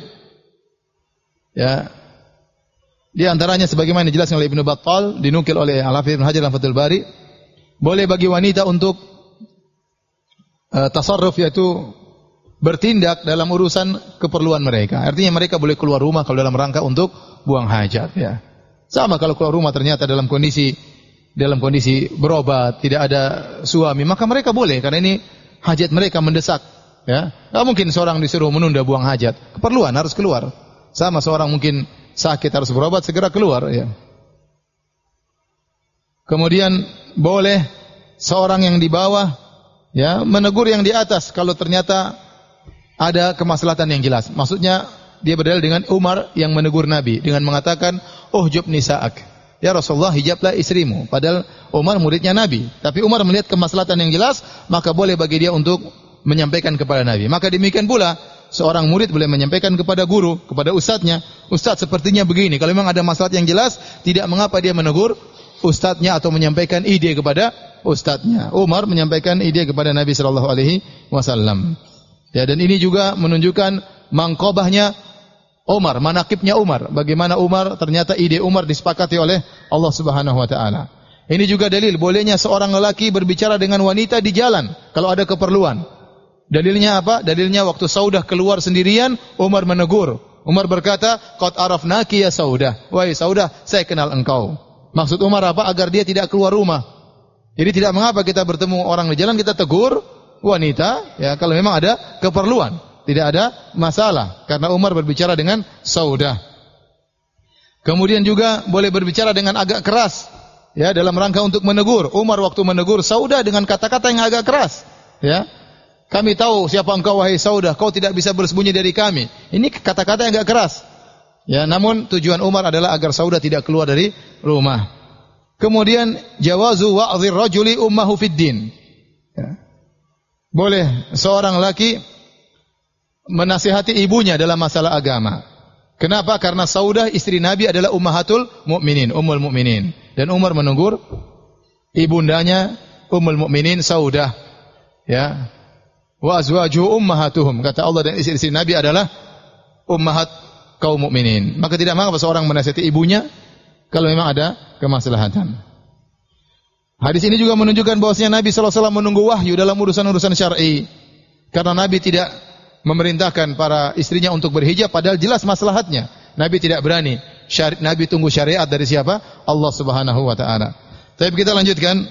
Ya. Di antaranya sebagaimana dijelaskan oleh Ibnu Battal, dinukil oleh Al-Hafidz Ibnu Hajar dalam Fathul Bari, boleh bagi wanita untuk uh, tasarruf, yaitu bertindak dalam urusan keperluan mereka. Artinya mereka boleh keluar rumah kalau dalam rangka untuk buang hajat, ya. Sama kalau keluar rumah ternyata dalam kondisi dalam kondisi berobat, tidak ada suami, maka mereka boleh karena ini hajat mereka mendesak, ya. Enggak mungkin seorang disuruh menunda buang hajat. Keperluan harus keluar. Sama seorang mungkin sakit harus berobat, segera keluar, ya. Kemudian boleh seorang yang di bawah, ya, menegur yang di atas kalau ternyata ada kemaslahatan yang jelas. Maksudnya dia berdalil dengan Umar yang menegur Nabi dengan mengatakan, "Uhjub nisa'ak." Ya Rasulullah, hijablah istrimu. Padahal Umar muridnya Nabi, tapi Umar melihat kemaslahatan yang jelas, maka boleh bagi dia untuk menyampaikan kepada Nabi. Maka demikian pula seorang murid boleh menyampaikan kepada guru, kepada ustadznya, "Ustadz, sepertinya begini." Kalau memang ada masalah yang jelas, tidak mengapa dia menegur ustadznya atau menyampaikan ide kepada ustadznya. Umar menyampaikan ide kepada Nabi sallallahu alaihi wasallam. Ya, dan ini juga menunjukkan mangkobahnya Umar, manakibnya Umar. Bagaimana Umar, ternyata ide Umar disepakati oleh Allah Subhanahu wa taala. Ini juga dalil bolehnya seorang lelaki berbicara dengan wanita di jalan kalau ada keperluan. Dalilnya apa? Dalilnya waktu Saudah keluar sendirian, Umar menegur. Umar berkata, "Qad arafnaki ya Saudah." Wahai Saudah, saya kenal engkau. Maksud Umar apa? Agar dia tidak keluar rumah. Jadi tidak mengapa kita bertemu orang di jalan, kita tegur wanita, ya, kalau memang ada keperluan. Tidak ada masalah. Karena Umar berbicara dengan Saudah. Kemudian juga boleh berbicara dengan agak keras, ya, dalam rangka untuk menegur. Umar waktu menegur Saudah dengan kata-kata yang agak keras, ya. Kami tahu siapa engkau wahai Saudah, kau tidak bisa bersembunyi dari kami. Ini kata-kata yang agak keras. Ya, namun tujuan Umar adalah agar Saudah tidak keluar dari rumah. Kemudian jawazu wa'dhir rajuli ummahu fid din. Ya. Boleh seorang laki menasihati ibunya dalam masalah agama. Kenapa? Karena Saudah istri Nabi adalah ummahatul mukminin, ummul mukminin. Dan Umar menegur ibundanya ummul mukminin Saudah. Ya. Wa azwajuhu ummahatuhum. Kata Allah, dan istri-istri Nabi adalah ummahat kaum mukminin. Maka tidak mengapa seorang menasihati ibunya kalau memang ada kemaslahatan. Hadis ini juga menunjukkan bahwasanya Nabi sallallahu alaihi wasallam menunggu wahyu dalam urusan-urusan syar'i. Karena Nabi tidak memerintahkan para istrinya untuk berhijab padahal jelas maslahatnya. Nabi tidak berani. Syari- Nabi tunggu syariat dari siapa? Allah Subhanahu wa taala. Tapi kita lanjutkan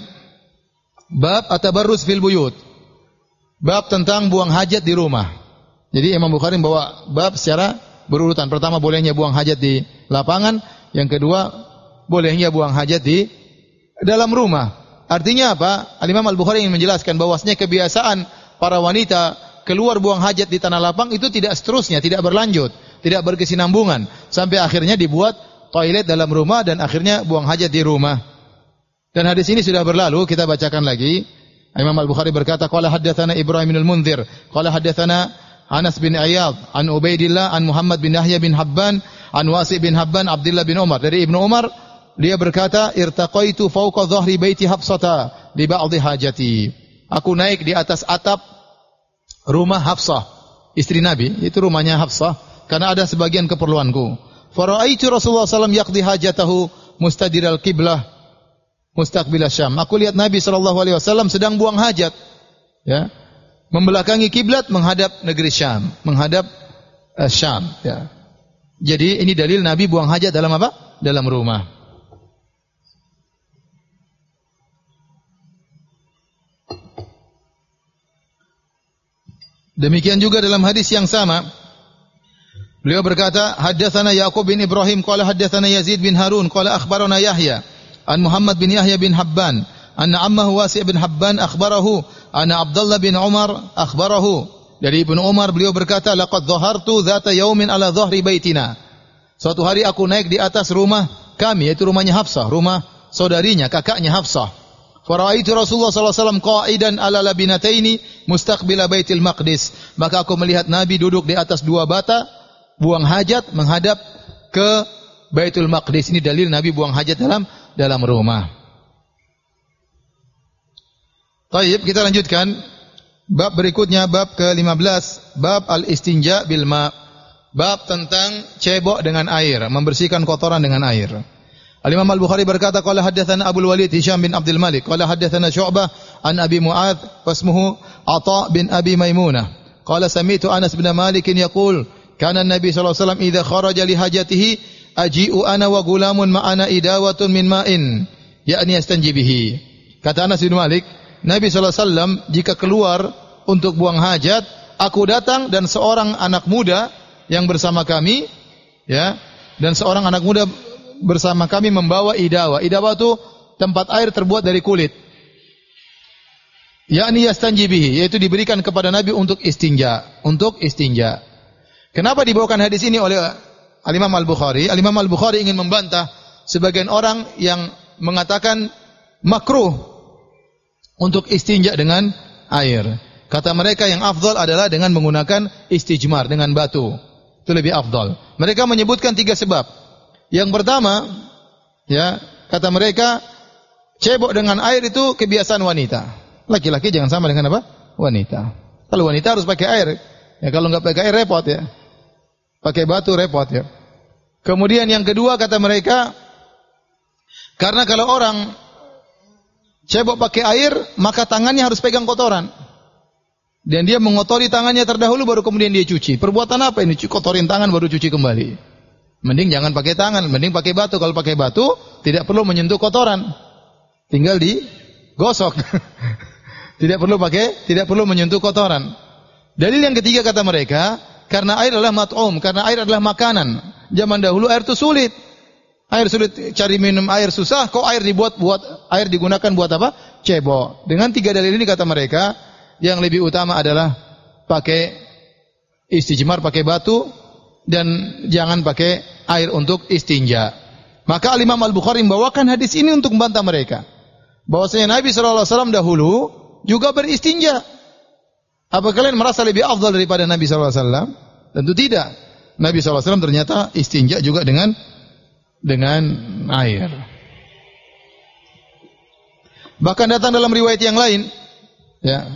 bab at-tabarruz fil buyut. Bab tentang buang hajat di rumah. Jadi Imam Bukhari membawa bab secara berurutan. Pertama bolehnya buang hajat di lapangan, yang kedua bolehnya buang hajat di dalam rumah. Artinya apa? Al-Imam Al-Bukhari ingin menjelaskan bahwasanya kebiasaan para wanita keluar buang hajat di tanah lapang itu tidak seterusnya, tidak berlanjut, tidak berkesinambungan sampai akhirnya dibuat toilet dalam rumah dan akhirnya buang hajat di rumah. Dan hadis ini sudah berlalu, kita bacakan lagi. Imam Al-Bukhari berkata, qala haddatsana Ibrahim bin al-Munzir, qala haddatsana Anas bin Iyad, an Ubaidillah, an Muhammad bin Yahya bin Habban, an Wasi bin Habban, Abdullah bin Umar. Dari Ibnu Umar, dia berkata, irtaqaitu fawqa dhahri baiti Hafsata li ba'dhi hajati. Aku naik di atas atap rumah Hafsah, istri Nabi, itu rumahnya Hafsah, karena ada sebagian keperluanku. Fara'aitu Rasulullah sallallahu alaihi wasallam yaqdi hajatahu mustadiral qiblah mustaqbil Syam. Aku lihat Nabi sallallahu alaihi wasallam sedang buang hajat, ya, membelakangi kiblat menghadap negeri Syam, menghadap uh, Syam, ya. Jadi ini dalil Nabi buang hajat dalam apa? Dalam rumah. Demikian juga dalam hadis yang sama, beliau berkata, haddatsana Yaqub bin Ibrahim qala haddatsana Yazid bin Harun qala akhbarana Yahya an Muhammad bin Yahya bin Habban anna ammahu Wasi' bin Habban akhbarahu anna Abdullah bin Umar akhbarahu. Dari Ibnu Umar beliau berkata, laqad dhahartu dzata yaumin ala dhahri baitina. Suatu hari aku naik di atas rumah kami, yaitu rumahnya Hafsah, rumah saudarinya, kakaknya Hafsah. Faraitu Rasulullah sallallahu alaihi wasallam qa'idan ala labinataini mustaqbila Baitul Maqdis. Maka aku melihat Nabi duduk di atas dua bata, buang hajat menghadap ke Baitul Maqdis. Ini dalil Nabi buang hajat dalam dalam rumah. Baik, kita lanjutkan. Bab berikutnya, bab ke lima belas, bab al-istinja bil ma. Bab tentang cebok dengan air, membersihkan kotoran dengan air. Al-Imam Al-Bukhari berkata, qala haddatsana Abdul Walid Hisham bin Abdul Malik, qala haddatsana Syu'bah an Abi Mu'adz, wasmuhu Atha bin Abi Maimunah. Qala sami'tu Anas bin Malik yaqul, kana an-nabi sallallahu alaihi wasallam idza kharaja li hajatihi aji'u ana wa gulamun ma'ana idawatun min ma'in, yakni yastanji bihi. Kata Anas bin Malik, Nabi sallallahu alaihi wasallam jika keluar untuk buang hajat, aku datang dan seorang anak muda yang bersama kami, ya, dan seorang anak muda bersama kami membawa idawa. Idawa itu tempat air terbuat dari kulit. Yakni yastanji bihi, yaitu diberikan kepada Nabi untuk istinja, untuk istinja. Kenapa dibawakan hadis ini oleh Al-Imam Al-Bukhari? Al-Imam Al-Bukhari ingin membantah sebagian orang yang mengatakan makruh untuk istinja dengan air. Kata mereka yang afdal adalah dengan menggunakan istijmar, dengan batu. Itu lebih afdal. Mereka menyebutkan tiga sebab. Yang pertama, ya, kata mereka, cebok dengan air itu kebiasaan wanita. Laki-laki jangan sama dengan apa? Wanita. Kalau wanita harus pakai air. Ya, kalau enggak pakai air repot, ya. Pakai batu repot, ya. Kemudian yang kedua, kata mereka, karena kalau orang cebok pakai air, maka tangannya harus pegang kotoran. Dan dia mengotori tangannya terdahulu, baru kemudian dia cuci. Perbuatan apa ini? Kotorin tangan baru cuci kembali. Mending jangan pakai tangan, mending pakai batu. Kalau pakai batu, tidak perlu menyentuh kotoran. Tinggal digosok. Tidak perlu pakai, tidak perlu menyentuh kotoran. Dalil yang ketiga kata mereka, karena air adalah mat'um, karena air adalah makanan. Zaman dahulu air itu sulit. Air sulit, cari minum air susah, kok air dibuat buat air digunakan buat apa? Cebok. Dengan tiga dalil ini kata mereka, yang lebih utama adalah pakai istijmar, pakai batu, dan jangan pakai air untuk istinja. Maka Imam Al-Bukhari membawakan hadis ini untuk membantah mereka. Bahwasanya Nabi shallallahu alaihi wasallam dahulu juga beristinja. Apa kalian merasa lebih afdal daripada Nabi shallallahu alaihi wasallam? Tentu tidak. Nabi shallallahu alaihi wasallam ternyata istinja juga dengan dengan air. Bahkan datang dalam riwayat yang lain, ya.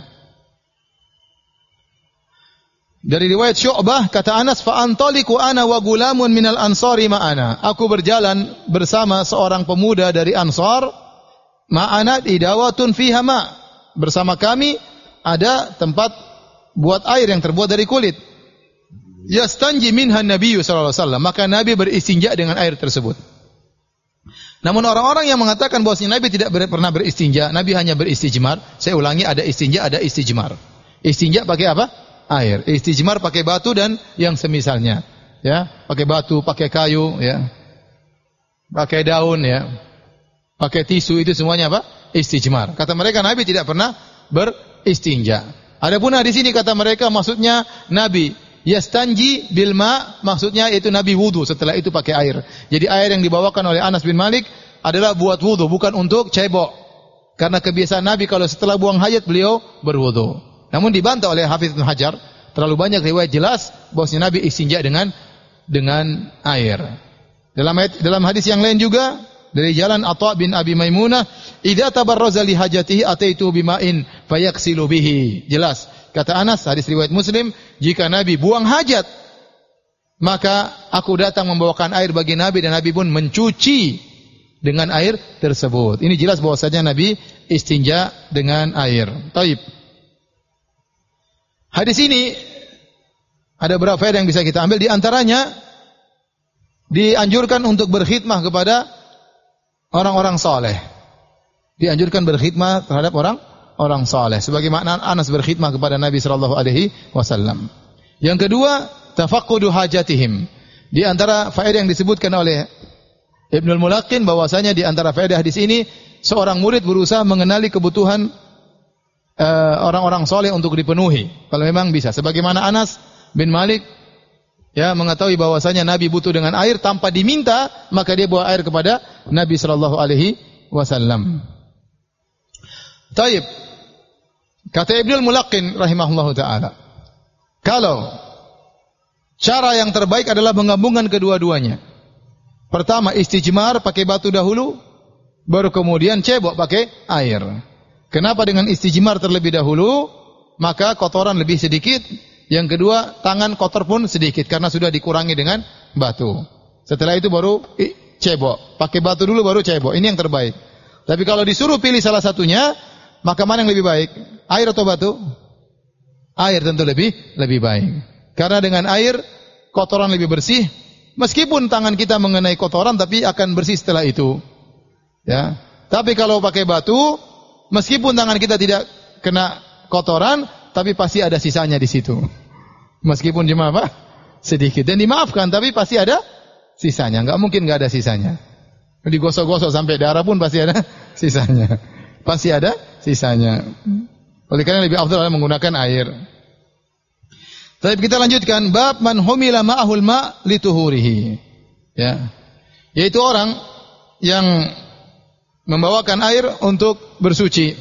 Dari riwayat Syu'bah kata Anas, fa antaliqu ana wa gulamun minal ansari ma'ana. Aku berjalan bersama seorang pemuda dari Ansar, ma'ana idawatun fiha ma. Bersama kami ada tempat buat air yang terbuat dari kulit. Yastanji minha Nabi sallallahu alaihi wasallam, maka Nabi beristinja dengan air tersebut. Namun orang-orang yang mengatakan bahwasanya Nabi tidak ber, pernah beristinja, Nabi hanya beristijmar. Saya ulangi, ada istinja, ada istijmar. Istinja pakai apa? Air. Istijmar pakai batu dan yang semisalnya. Ya, pakai batu, pakai kayu, ya. Pakai daun, ya. Pakai tisu, itu semuanya apa? Istijmar. Kata mereka Nabi tidak pernah beristinja. Adapun di sini kata mereka maksudnya Nabi yastanji bilma, maksudnya yaitu Nabi wudu, setelah itu pakai air. Jadi air yang dibawakan oleh Anas bin Malik adalah buat wudu, bukan untuk cebok. Karena kebiasaan Nabi kalau setelah buang hajat beliau berwudu. Namun dibantah oleh Hafidz Ibnu Hajar, terlalu banyak riwayat jelas bahwasanya Nabi istinja dengan dengan air. Dalam dalam hadis yang lain juga dari jalan Atha bin Abi Maimunah, idza tabarraza li hajatihi ataitu bima'in fayaghsilu bihi. Jelas. Kata Anas, hadis riwayat Muslim, jika Nabi buang hajat, maka aku datang membawakan air bagi Nabi dan Nabi pun mencuci dengan air tersebut. Ini jelas bahwasanya Nabi istinja dengan air. Taib. Hadis ini ada beberapa faedah yang bisa kita ambil. Di antaranya dianjurkan untuk berkhidmah kepada orang-orang saleh. Dianjurkan berkhidmah terhadap orang orang saleh, sebagaimana Anas berkhidmah kepada Nabi sallallahu alaihi wasallam. Yang kedua, tafaqqudu hajatihim. Di antara faedah yang disebutkan oleh Ibnul Mulaqqin bahwasanya di antara faedah hadis ini seorang murid berusaha mengenali kebutuhan uh, orang-orang saleh untuk dipenuhi kalau memang bisa. Sebagaimana Anas bin Malik ya mengetahui bahwasanya Nabi butuh dengan air tanpa diminta, maka dia bawa air kepada Nabi sallallahu alaihi wasallam. Taib. Kata Ibnul Mulaqqin rahimahullahu taala, kalau cara yang terbaik adalah menggabungkan kedua-duanya. Pertama istijmar pakai batu dahulu, baru kemudian cebok pakai air. Kenapa dengan istijmar terlebih dahulu? Maka kotoran lebih sedikit. Yang kedua, tangan kotor pun sedikit karena sudah dikurangi dengan batu. Setelah itu baru cebok. Pakai batu dulu baru cebok. Ini yang terbaik. Tapi kalau disuruh pilih salah satunya, maka mana yang lebih baik? Air atau batu? Air tentu lebih lebih baik. Karena dengan air kotoran lebih bersih. Meskipun tangan kita mengenai kotoran, tapi akan bersih setelah itu. Ya. Tapi kalau pakai batu, meskipun tangan kita tidak kena kotoran, tapi pasti ada sisanya di situ. Meskipun cuma apa? Sedikit. Dan dimaafkan, tapi pasti ada sisanya. Enggak mungkin enggak ada sisanya. Digosok-gosok sampai darah pun pasti ada sisanya. Pasti ada sisanya. Oleh karena lebih afdal adalah menggunakan air. Tapi kita lanjutkan bab man humila ma'ahul ma' lituhurihi. Ya. Yaitu orang yang membawakan air untuk bersuci.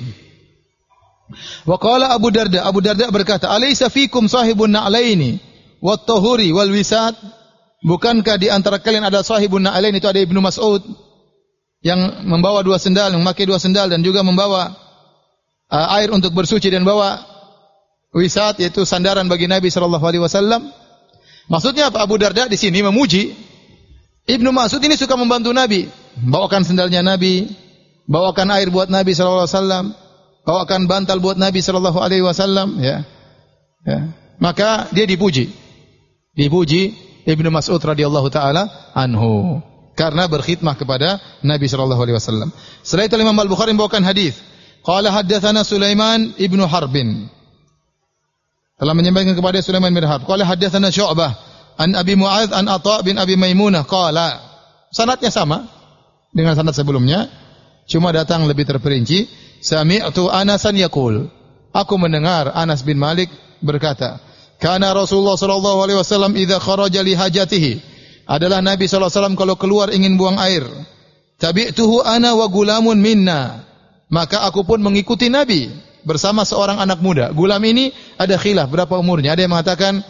Wa qala Abu Darda, Abu Darda berkata, "Alaysa fikum sahibun na'laini wat tahuri wal wisat?" Bukankah di antara kalian ada sahibun na'lain, itu ada Ibnu Mas'ud yang membawa dua sendal, yang memakai dua sendal dan juga membawa uh, air untuk bersuci dan bawa wisat, yaitu sandaran bagi Nabi sallallahu alaihi wasallam. Maksudnya apa? Abu Darda di sini memuji Ibnu Mas'ud ini suka membantu Nabi, bawakan sendalnya Nabi, bawakan air buat Nabi sallallahu alaihi wasallam, bawakan bantal buat Nabi sallallahu alaihi wasallam, ya. Ya. Maka dia dipuji. Dipuji Ibnu Mas'ud radhiyallahu taala anhu karena berkhidmah kepada Nabi sallallahu alaihi wasallam. Setelah itu Imam Al-Bukhari membawakan hadis. Qala haddatsana Sulaiman ibnu Harbin. Telah menyampaikan kepada Sulaiman bin Harb. Qala haddatsana Syu'bah an Abi Mu'adz an Atha bin Abi Maimunah qala. Sanadnya sama dengan sanad sebelumnya, cuma datang lebih terperinci. Sami'tu Anasan yaqul. Aku mendengar Anas bin Malik berkata, kana Rasulullah sallallahu alaihi wasallam idza kharaja li hajatihi. Adalah Nabi sallallahu alaihi wasallam kalau keluar ingin buang air. Tabi'tuhu ana wa gulamun minna. Maka aku pun mengikuti Nabi bersama seorang anak muda. Gulam ini ada khilaf berapa umurnya. Ada yang mengatakan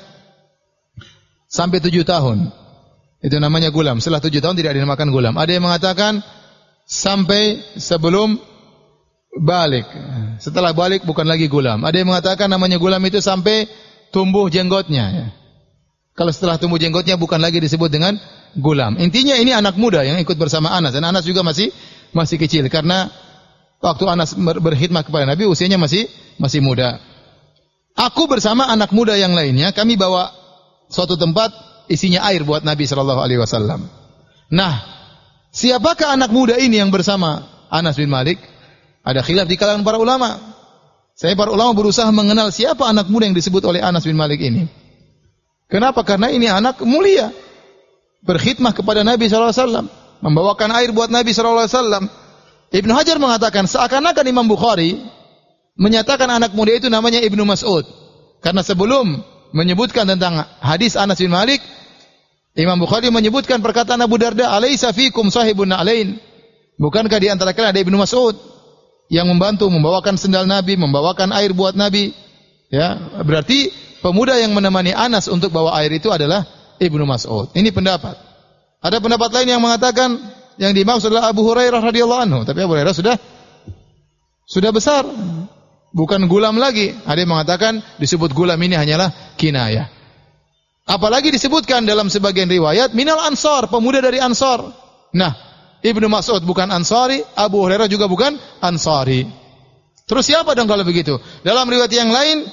sampai tujuh tahun. Itu namanya gulam. Setelah tujuh tahun tidak dinamakan gulam. Ada yang mengatakan sampai sebelum balik. Setelah balik bukan lagi gulam. Ada yang mengatakan namanya gulam itu sampai tumbuh jenggotnya. Kalau setelah tumbuh jenggotnya bukan lagi disebut dengan gulam. Intinya ini anak muda yang ikut bersama Anas. Dan Anas juga masih masih kecil. Karena waktu Anas berkhidmat kepada Nabi usianya masih masih muda. Aku bersama anak muda yang lainnya, kami bawa suatu tempat isinya air buat Nabi sallallahu alaihi wasallam. Nah, siapakah anak muda ini yang bersama Anas bin Malik? Ada khilaf di kalangan para ulama. Saya para ulama berusaha mengenal siapa anak muda yang disebut oleh Anas bin Malik ini. Kenapa? Karena ini anak mulia. Berkhidmah kepada Nabi sallallahu alaihi wasallam, membawakan air buat Nabi sallallahu alaihi wasallam. Ibnu Hajar mengatakan seakan-akan Imam Bukhari menyatakan anak muda itu namanya Ibnu Mas'ud. Karena sebelum menyebutkan tentang hadis Anas bin Malik, Imam Bukhari menyebutkan perkataan Abu Darda, "Alaisa fikum sahibun na'lain?" Bukankah di antara kalian ada Ibnu Mas'ud yang membantu membawakan sendal Nabi, membawakan air buat Nabi? Ya, berarti pemuda yang menemani Anas untuk bawa air itu adalah Ibnu Mas'ud. Ini pendapat. Ada pendapat lain yang mengatakan yang dimaksud adalah Abu Hurairah radhiyallahu anhu, tapi Abu Hurairah sudah sudah besar, bukan gulam lagi. Ada yang mengatakan disebut gulam ini hanyalah kinayah. Apalagi disebutkan dalam sebagian riwayat minal ansar, pemuda dari Ansar. Nah, Ibnu Mas'ud bukan Ansari, Abu Hurairah juga bukan Ansari. Terus siapa dong kalau begitu? Dalam riwayat yang lain,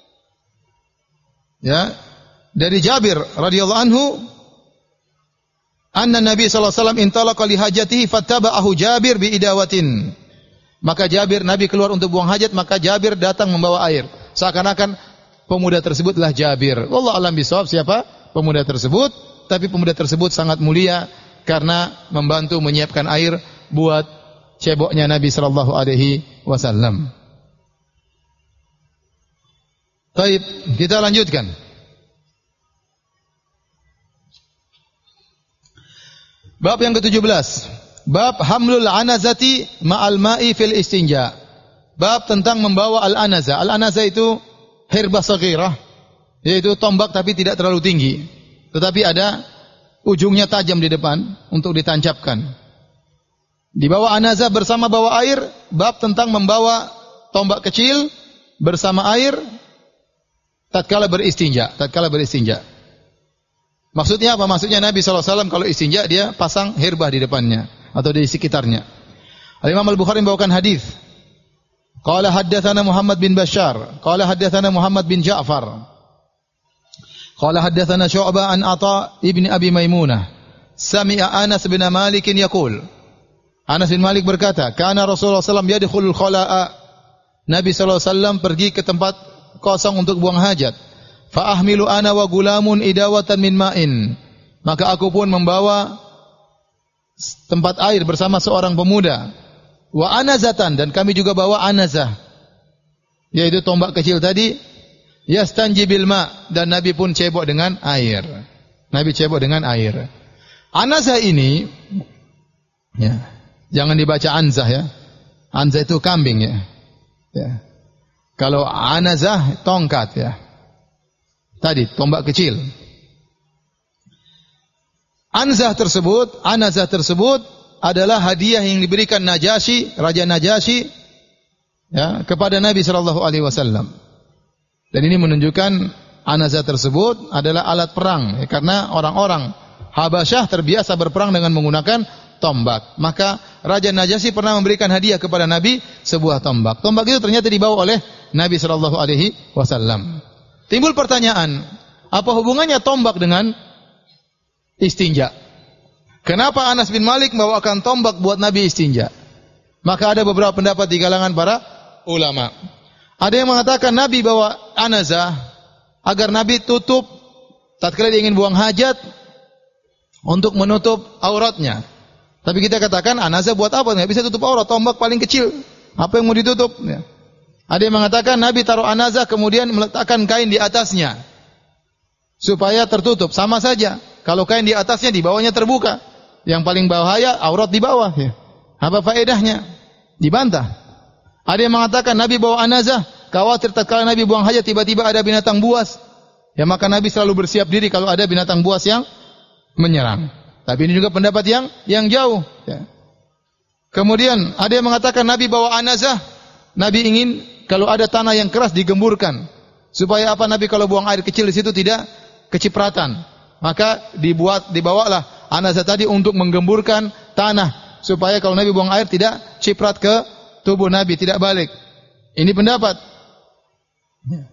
ya, dari Jabir radhiyallahu anhu, anna Nabi sallallahu alaihi wasallam intalaqa li hajatihi fattaba'ahu Jabir bi idawatin. Maka Jabir, Nabi keluar untuk buang hajat, maka Jabir datang membawa air. Seakan-akan pemuda tersebutlah Jabir. Wallahu a'lam bishawab siapa pemuda tersebut, tapi pemuda tersebut sangat mulia karena membantu menyiapkan air buat ceboknya Nabi sallallahu alaihi wasallam. Baik, kita lanjutkan. Bab yang ketujuh belas. Bab hamlul anazati ma'al ma'i fil istinja. Bab tentang membawa al-anazah. Al-anazah itu hirbah saghirah, yaitu tombak tapi tidak terlalu tinggi, tetapi ada ujungnya tajam di depan untuk ditancapkan. Dibawa anazah bersama bawa air. Bab tentang membawa tombak kecil bersama air tatkala beristinja, tatkala beristinja. Maksudnya apa? Maksudnya Nabi sallallahu alaihi wasallam kalau istinja dia pasang hirbah di depannya atau di sekitarnya. Al-Imam Al-Bukhari membawakan hadis. Qala haddatsana Muhammad bin Bashar, qala haddatsana Muhammad bin Ja'far. Qala haddatsana Syu'bah an Atha ibni Abi Maimunah. Sami'a Anas bin Malik yaqul. Anas bin Malik berkata, kana Rasulullah sallallahu alaihi wasallam yadkhulul khala'a. Nabi sallallahu alaihi wasallam pergi ke tempat kosong untuk buang hajat. Fa ahmilu ana wa gulamun idawatan min ma'in. Maka aku pun membawa tempat air bersama seorang pemuda. Wa anazatan, dan kami juga bawa anazah, yaitu tombak kecil tadi. Yastanji bil ma, dan Nabi pun cebok dengan air. Nabi cebok dengan air. Anazah ini, ya, jangan dibaca anzah ya. Anzah itu kambing ya. Ya. Kalau anazah tongkat ya. Tadi tombak kecil. Anzah tersebut, anazah tersebut adalah hadiah yang diberikan Najasyi, Raja Najasyi, ya, kepada Nabi sallallahu alaihi wasallam. Dan ini menunjukkan anazah tersebut adalah alat perang, ya, karena orang-orang Habasyah terbiasa berperang dengan menggunakan tombak. Maka Raja Najasyi pernah memberikan hadiah kepada Nabi sebuah tombak. Tombak itu ternyata dibawa oleh Nabi sallallahu alaihi wasallam. Timbul pertanyaan, apa hubungannya tombak dengan istinja? Kenapa Anas bin Malik membawakan tombak buat Nabi istinja? Maka ada beberapa pendapat di kalangan para ulama. Ada yang mengatakan Nabi bawa anazah agar Nabi tutup tatkala dia ingin buang hajat, untuk menutup auratnya. Tapi kita katakan anazah buat apa? Enggak bisa tutup aurat, tombak paling kecil. Apa yang mau ditutup? Ya. Ada yang mengatakan Nabi taruh anazah kemudian meletakkan kain di atasnya supaya tertutup. Sama saja. Kalau kain di atasnya, di bawahnya terbuka. Yang paling bahaya aurat di bawah. Ya. Apa faedahnya? Dibantah. Ada yang mengatakan Nabi bawa anazah, khawatir tatkala Nabi buang hajat tiba-tiba ada binatang buas. Ya maka Nabi selalu bersiap diri kalau ada binatang buas yang menyerang. Tapi ini juga pendapat yang yang jauh. Ya. Kemudian ada yang mengatakan Nabi bawa anazah, Nabi ingin kalau ada tanah yang keras digemburkan, supaya apa? Nabi kalau buang air kecil di situ tidak kecipratan. Maka dibuat dibawalah anazah tadi untuk menggemburkan tanah, supaya kalau Nabi buang air tidak ciprat ke tubuh Nabi, tidak balik. Ini pendapat. Ya.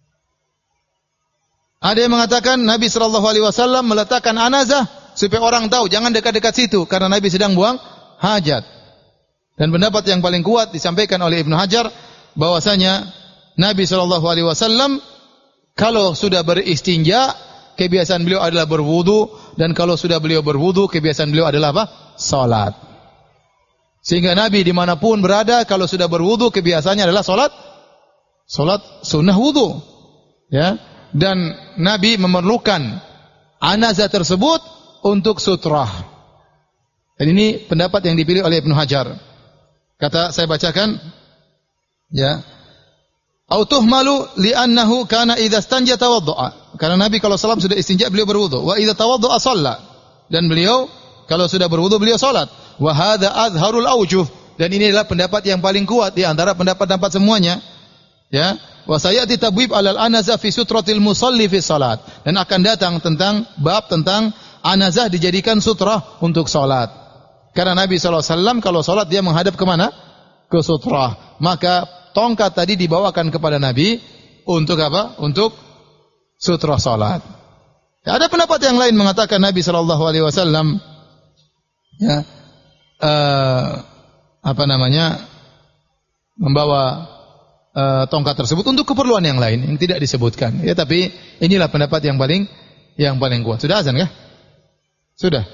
Ada yang mengatakan Nabi sallallahu alaihi wasallam meletakkan anazah supaya orang tahu jangan dekat-dekat situ karena Nabi sedang buang hajat. Dan pendapat yang paling kuat disampaikan oleh Ibnu Hajar bahwasanya Nabi sallallahu alaihi wasallam kalau sudah beristinja kebiasaan beliau adalah berwudu, dan kalau sudah beliau berwudu kebiasaan beliau adalah apa? Salat. Sehingga Nabi dimanapun berada kalau sudah berwudu kebiasaannya adalah salat, salat sunnah wudu. Ya. Dan Nabi memerlukan anazah tersebut untuk sutrah. Dan ini pendapat yang dipilih oleh Ibnu Hajar. Kata saya bacakan, ya. Au tuhmalu li'annahu kana idza stanja tawaddu'a. Karena Nabi kalau salam sudah istinja beliau berwudu. Wa idza tawaddu'a shalla. Dan beliau kalau sudah berwudu beliau salat. Wa hadza azharul aujuh. Dan ini adalah pendapat yang paling kuat di antara pendapat-pendapat semuanya. Ya. Wa sayati tabwib alal anazah fi sutratil musalli fi salat. Dan akan datang tentang bab tentang anazah dijadikan sutrah untuk salat. Karena Nabi sallallahu alaihi wasallam kalau salat dia menghadap ke mana? Ke sutrah. Maka tongkat tadi dibawakan kepada Nabi untuk apa? Untuk sutrah salat. Ya, ada pendapat yang lain mengatakan Nabi sallallahu alaihi wasallam ya uh, apa namanya? membawa uh, tongkat tersebut untuk keperluan yang lain yang tidak disebutkan. Ya, tapi inilah pendapat yang paling yang paling kuat. Sudah azan kah? Sudah.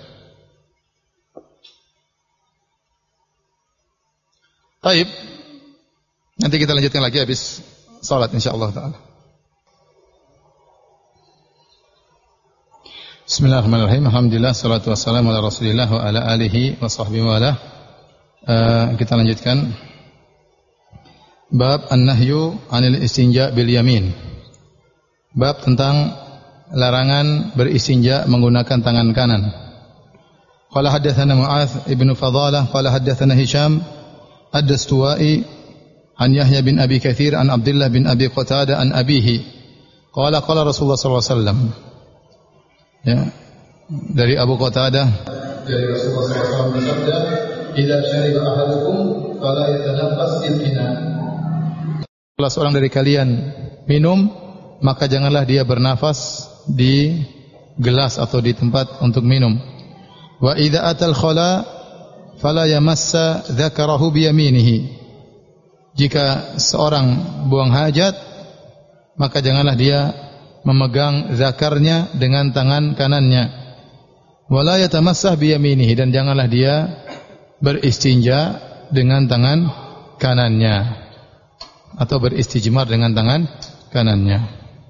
Baik. Nanti kita lanjutkan lagi habis salat insyaallah taala. Bismillahirrahmanirrahim. Alhamdulillah salatu wassalamu ala Rasulillah wa ala alihi wa sahbihi wa ala. Uh, kita lanjutkan bab an-nahyu 'anil istinja bil yamin. Bab tentang larangan beristinja menggunakan tangan kanan. Qala haddatsana Mu'adz ibnu Fadalah qala haddatsana Hisham ad-Dastuwai an Yahya bin Abi Katsir an Abdullah bin Abi Qatadah an abihi qala qala Rasulullah sallallahu alaihi wasallam. Ya, dari Abu Qatadah dari Rasulullah sallallahu alaihi wasallam bersabda, "Idza syariba ahadukum fala yatanaffas fil ina." Kalau seorang dari kalian minum, maka janganlah dia bernafas di gelas atau di tempat untuk minum. Wa idza atal khala fala yamassa dzakarahu bi yaminihi. Jika seorang buang hajat, maka janganlah dia memegang zakarnya dengan tangan kanannya. Wala yatamassah bi yaminihi, dan janganlah dia beristinja dengan tangan kanannya atau beristijmar dengan tangan kanannya.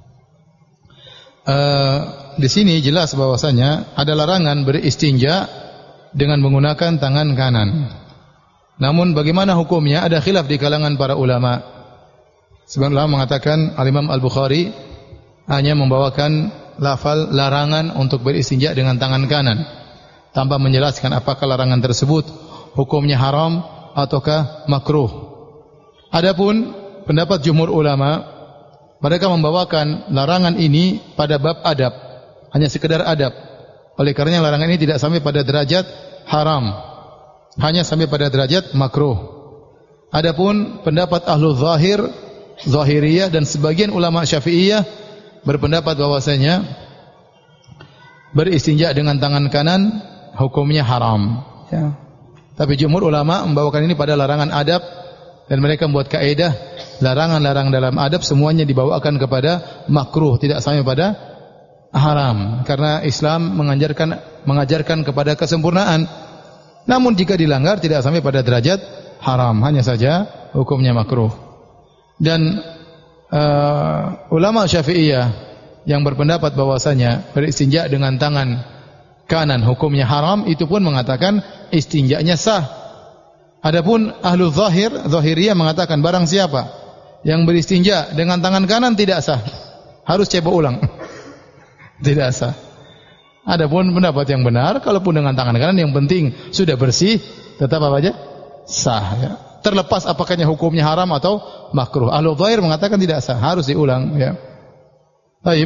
Uh, di sini jelas bahwasanya ada larangan beristinja dengan menggunakan tangan kanan. Namun bagaimana hukumnya? Ada khilaf di kalangan para ulama. Sebagian ulama mengatakan Al-Imam Al-Bukhari hanya membawakan lafal larangan untuk beristinja dengan tangan kanan tanpa menjelaskan apakah larangan tersebut hukumnya haram ataukah makruh. Adapun pendapat jumhur ulama, mereka membawakan larangan ini pada bab adab, hanya sekedar adab. Oleh karenanya larangan ini tidak sampai pada derajat haram, hanya sampai pada derajat makruh. Adapun pendapat ahlu zahir, zahiriyah dan sebagian ulama syafi'iyah berpendapat bahwasanya beristinja dengan tangan kanan hukumnya haram. Ya. Tapi jumhur ulama membawakan ini pada larangan adab, dan mereka membuat kaidah larangan-larangan dalam adab semuanya dibawakan kepada makruh, tidak sampai pada haram karena Islam mengajarkan mengajarkan kepada kesempurnaan. Namun jika dilanggar tidak sampai pada derajat haram, hanya saja hukumnya makruh. Dan uh, ulama Syafi'iyah yang berpendapat bahwasanya beristinja dengan tangan kanan hukumnya haram, itu pun mengatakan istinjanya sah. Adapun ahlu zahir, zahiriyah mengatakan barang siapa yang beristinja dengan tangan kanan tidak sah, harus cebok ulang. Tidak sah. Adapun pendapat yang benar, kalaupun dengan tangan kanan yang penting sudah bersih, tetap apa aja? Sah ya. Terlepas apakahnya hukumnya haram atau makruh. Ahlu zahir mengatakan tidak sah, harus diulang ya. Baik.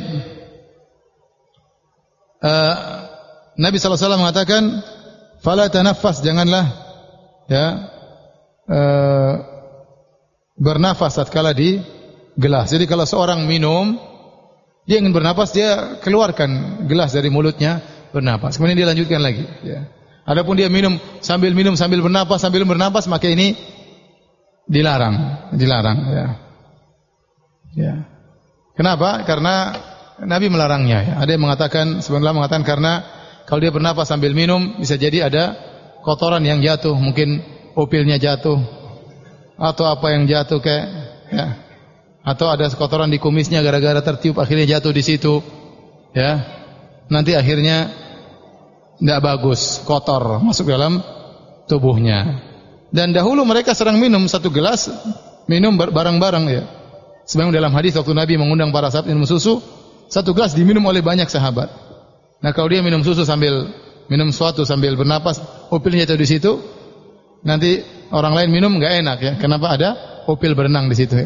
Uh, Nabi sallallahu alaihi wasallam mengatakan, "Fala tanaffas," janganlah ya uh, bernafas tatkala di gelas. Jadi kalau seorang minum, dia ingin bernafas, dia keluarkan gelas dari mulutnya, bernafas. Kemudian dia lanjutkan lagi ya. Adapun dia minum sambil minum sambil bernafas, sambil bernafas, maka ini dilarang, dilarang ya. Ya. Kenapa? Karena Nabi melarangnya ya. Ada yang mengatakan, sebenarnya mengatakan karena kalau dia bernafas sambil minum bisa jadi ada kotoran yang jatuh, mungkin upilnya jatuh atau apa yang jatuh kayak ya. Atau ada kotoran di kumisnya gara-gara tertiup akhirnya jatuh di situ ya. Nanti akhirnya tidak bagus, kotor masuk dalam tubuhnya. Dan dahulu mereka sering minum satu gelas, minum bareng-bareng ya. Sebagaimana dalam hadis waktu Nabi mengundang para sahabat minum susu, satu gelas diminum oleh banyak sahabat. Nah, kalau dia minum susu sambil minum sesuatu sambil bernapas, upilnya jatuh di situ, nanti orang lain minum enggak enak ya. Kenapa ada upil berenang di situ ya?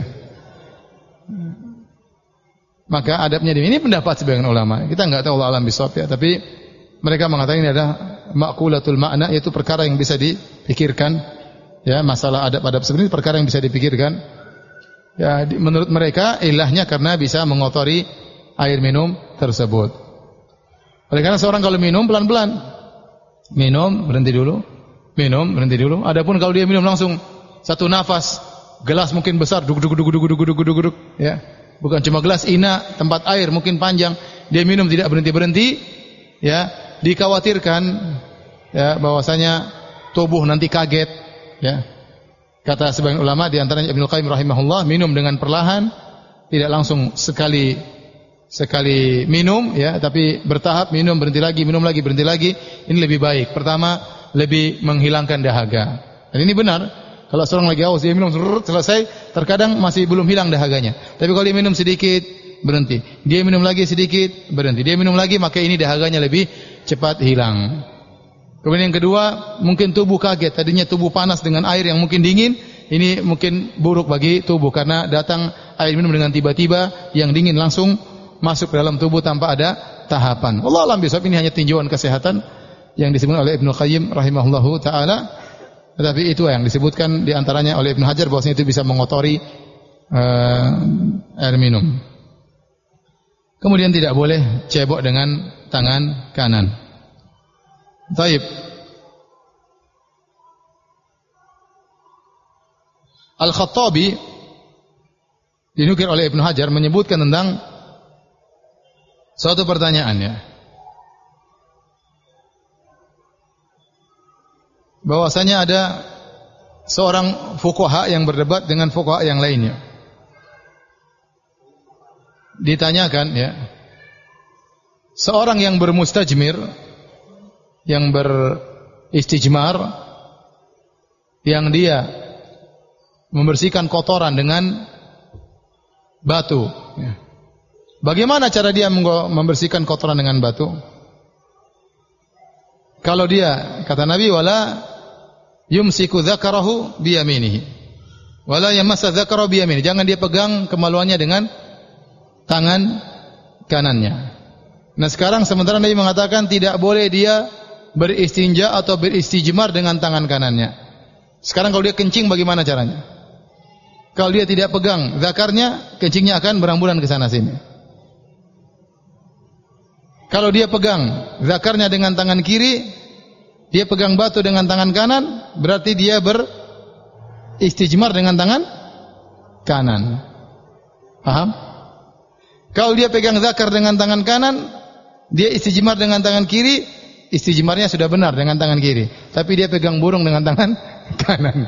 Maka adabnya ini pendapat sebagian ulama. Kita enggak tahu Allah alam bisawab ya, tapi mereka mengatakan ini adalah maqulatul makna, yaitu perkara yang bisa dipikirkan. Ya, masalah adab-adab sebenarnya perkara yang bisa dipikirkan. Ya, di, menurut mereka ilahnya karena bisa mengotori air minum tersebut. Oleh karena seorang kalau minum pelan-pelan, minum berhenti dulu, minum berhenti dulu. Adapun kalau dia minum langsung satu nafas, gelas mungkin besar, duk duk duk duk duk duk duk duk, ya. Bukan cuma gelas, ina, tempat air mungkin panjang, dia minum tidak berhenti-berhenti, ya. Dikhawatirkan ya bahwasanya tubuh nanti kaget, ya. Kata sebagian ulama di antaranya Ibnu Qayyim rahimahullah, minum dengan perlahan, tidak langsung sekali sekali minum ya, tapi bertahap, minum berhenti lagi, minum lagi berhenti lagi, ini lebih baik. Pertama, lebih menghilangkan dahaga. Dan ini benar. Kalau seorang lagi haus dia minum selesai, terkadang masih belum hilang dahaganya. Tapi kalau dia minum sedikit, berhenti. Dia minum lagi sedikit, berhenti. Dia minum lagi, maka ini dahaganya lebih cepat hilang. Kemudian yang kedua, mungkin tubuh kaget. Tadinya tubuh panas dengan air yang mungkin dingin, ini mungkin buruk bagi tubuh karena datang air minum dengan tiba-tiba yang dingin langsung masuk ke dalam tubuh tanpa ada tahapan. Allah alam bisawab, ini hanya tinjauan kesehatan yang disebutkan oleh Ibnu Qayyim rahimahullahu taala. Tetapi itu yang disebutkan di antaranya oleh Ibnu Hajar bahwasanya itu bisa mengotori uh, air minum. Kemudian tidak boleh cebok dengan tangan kanan. Baik. Al-Khattabi dinukil oleh Ibnu Hajar menyebutkan tentang suatu pertanyaan ya. Bahwasanya ada seorang fuqaha yang berdebat dengan fuqaha yang lainnya. Ditanyakan ya, seorang yang bermustajmir, yang beristijmar, yang dia membersihkan kotoran dengan batu ya. Bagaimana cara dia membersihkan kotoran dengan batu? Kalau dia, kata Nabi, wala yumsiku dzakarahu biyaminihi wala yamassa dzakarahu biyaminihi, jangan dia pegang kemaluannya dengan tangan kanannya. Nah sekarang sementara Nabi mengatakan tidak boleh dia beristinja atau beristijmar dengan tangan kanannya. Sekarang kalau dia kencing bagaimana caranya? Kalau dia tidak pegang zakarnya, kencingnya akan berambulan ke sana sini. Kalau dia pegang zakarnya dengan tangan kiri, dia pegang batu dengan tangan kanan, berarti dia beristijmar dengan tangan kanan. Paham? Kalau dia pegang zakar dengan tangan kanan, Dia istijmar dengan tangan kiri, istijmarnya sudah benar dengan tangan kiri, tapi dia pegang burung dengan tangan kanan.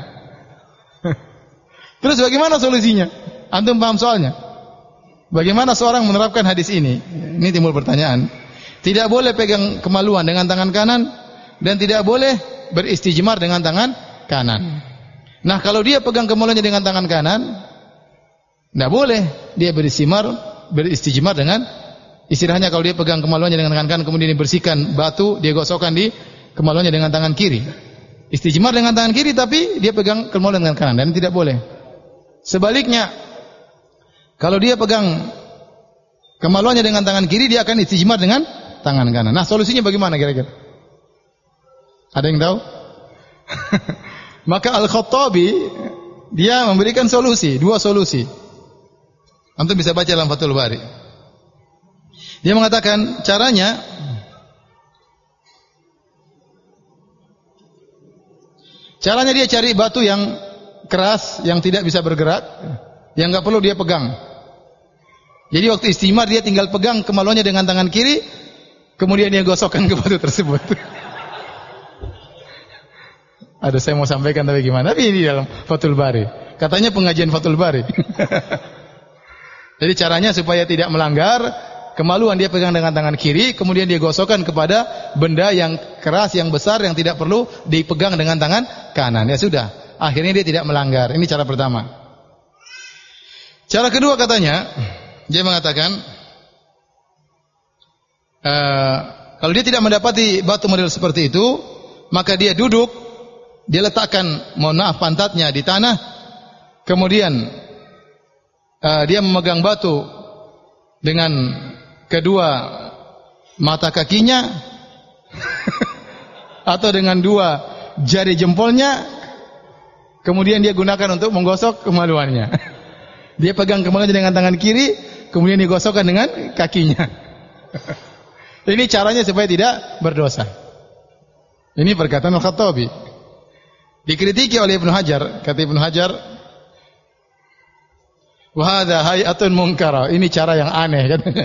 Terus bagaimana solusinya? Antum paham soalnya? Bagaimana seorang menerapkan hadis ini? Ini timbul pertanyaan. Tidak boleh pegang kemaluan dengan tangan kanan dan tidak boleh beristijmar dengan tangan kanan. Nah, kalau dia pegang kemaluannya dengan tangan kanan, tidak boleh dia beristijmar beristijmar dengan istilahnya kalau dia pegang kemaluannya dengan tangan kanan kemudian dibersihkan batu, dia gosokkan di kemaluannya dengan tangan kiri. Istijmar dengan tangan kiri tapi dia pegang kemaluan dengan kanan dan tidak boleh. Sebaliknya, kalau dia pegang kemaluannya dengan tangan kiri, dia akan istijmar dengan tangan kanan. Nah, solusinya bagaimana kira-kira? Ada yang tahu? Maka Al-Khattabi dia memberikan solusi, dua solusi. Antum bisa baca dalam Fathul Bari. Dia mengatakan caranya caranya dia cari batu yang keras, yang tidak bisa bergerak, yang enggak perlu dia pegang. Jadi waktu istijmar dia tinggal pegang kemaluannya dengan tangan kiri, kemudian dia gosokkan ke batu tersebut. Ada saya mau sampaikan tapi gimana? Tapi ini dalam Fathul Bari. Katanya pengajian Fathul Bari. Jadi caranya supaya tidak melanggar, kemaluan dia pegang dengan tangan kiri, kemudian dia gosokkan kepada benda yang keras, yang besar, yang tidak perlu dipegang dengan tangan kanan. Ya sudah, akhirnya dia tidak melanggar. Ini cara pertama. Cara kedua katanya, dia mengatakan, uh, kalau dia tidak mendapati batu model seperti itu, maka dia duduk, dia letakkan, mohon maaf, pantatnya di tanah, kemudian uh, dia memegang batu dengan kedua mata kakinya atau dengan dua jari jempolnya, kemudian dia gunakan untuk menggosok kemaluannya. Dia pegang kemaluannya dengan tangan kiri, kemudian digosokkan dengan kakinya. Ini caranya supaya tidak berdosa. Ini perkataan Al-Khattabi. Dikritiki oleh Ibnu Hajar, kata Ibnu Hajar, wa hadza hay'atun munkara. Ini cara yang aneh katanya.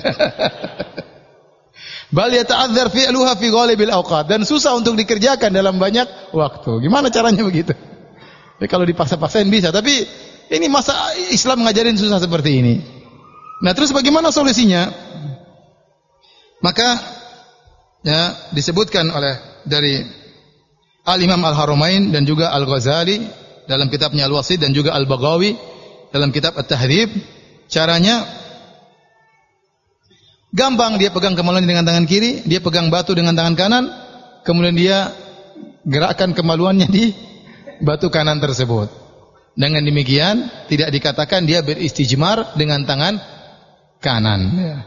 Bal yata'adzar fi'luha fi ghalibil awqat, dan susah untuk dikerjakan dalam banyak waktu. Gimana caranya begitu? Jadi kalau dipaksa-paksain bisa, tapi ini masa Islam ngajarin susah seperti ini. Nah, terus bagaimana solusinya? Maka ya disebutkan oleh dari Al-Imam Al-Haramain dan juga Al-Ghazali dalam kitabnya Al-Wasit dan juga Al-Baghawi dalam kitab At-Tahrib, caranya gampang. Dia pegang kemaluannya dengan tangan kiri, dia pegang batu dengan tangan kanan, kemudian dia gerakkan kemaluannya di batu kanan tersebut. Dengan demikian tidak dikatakan dia beristijmar dengan tangan kanan. Ya.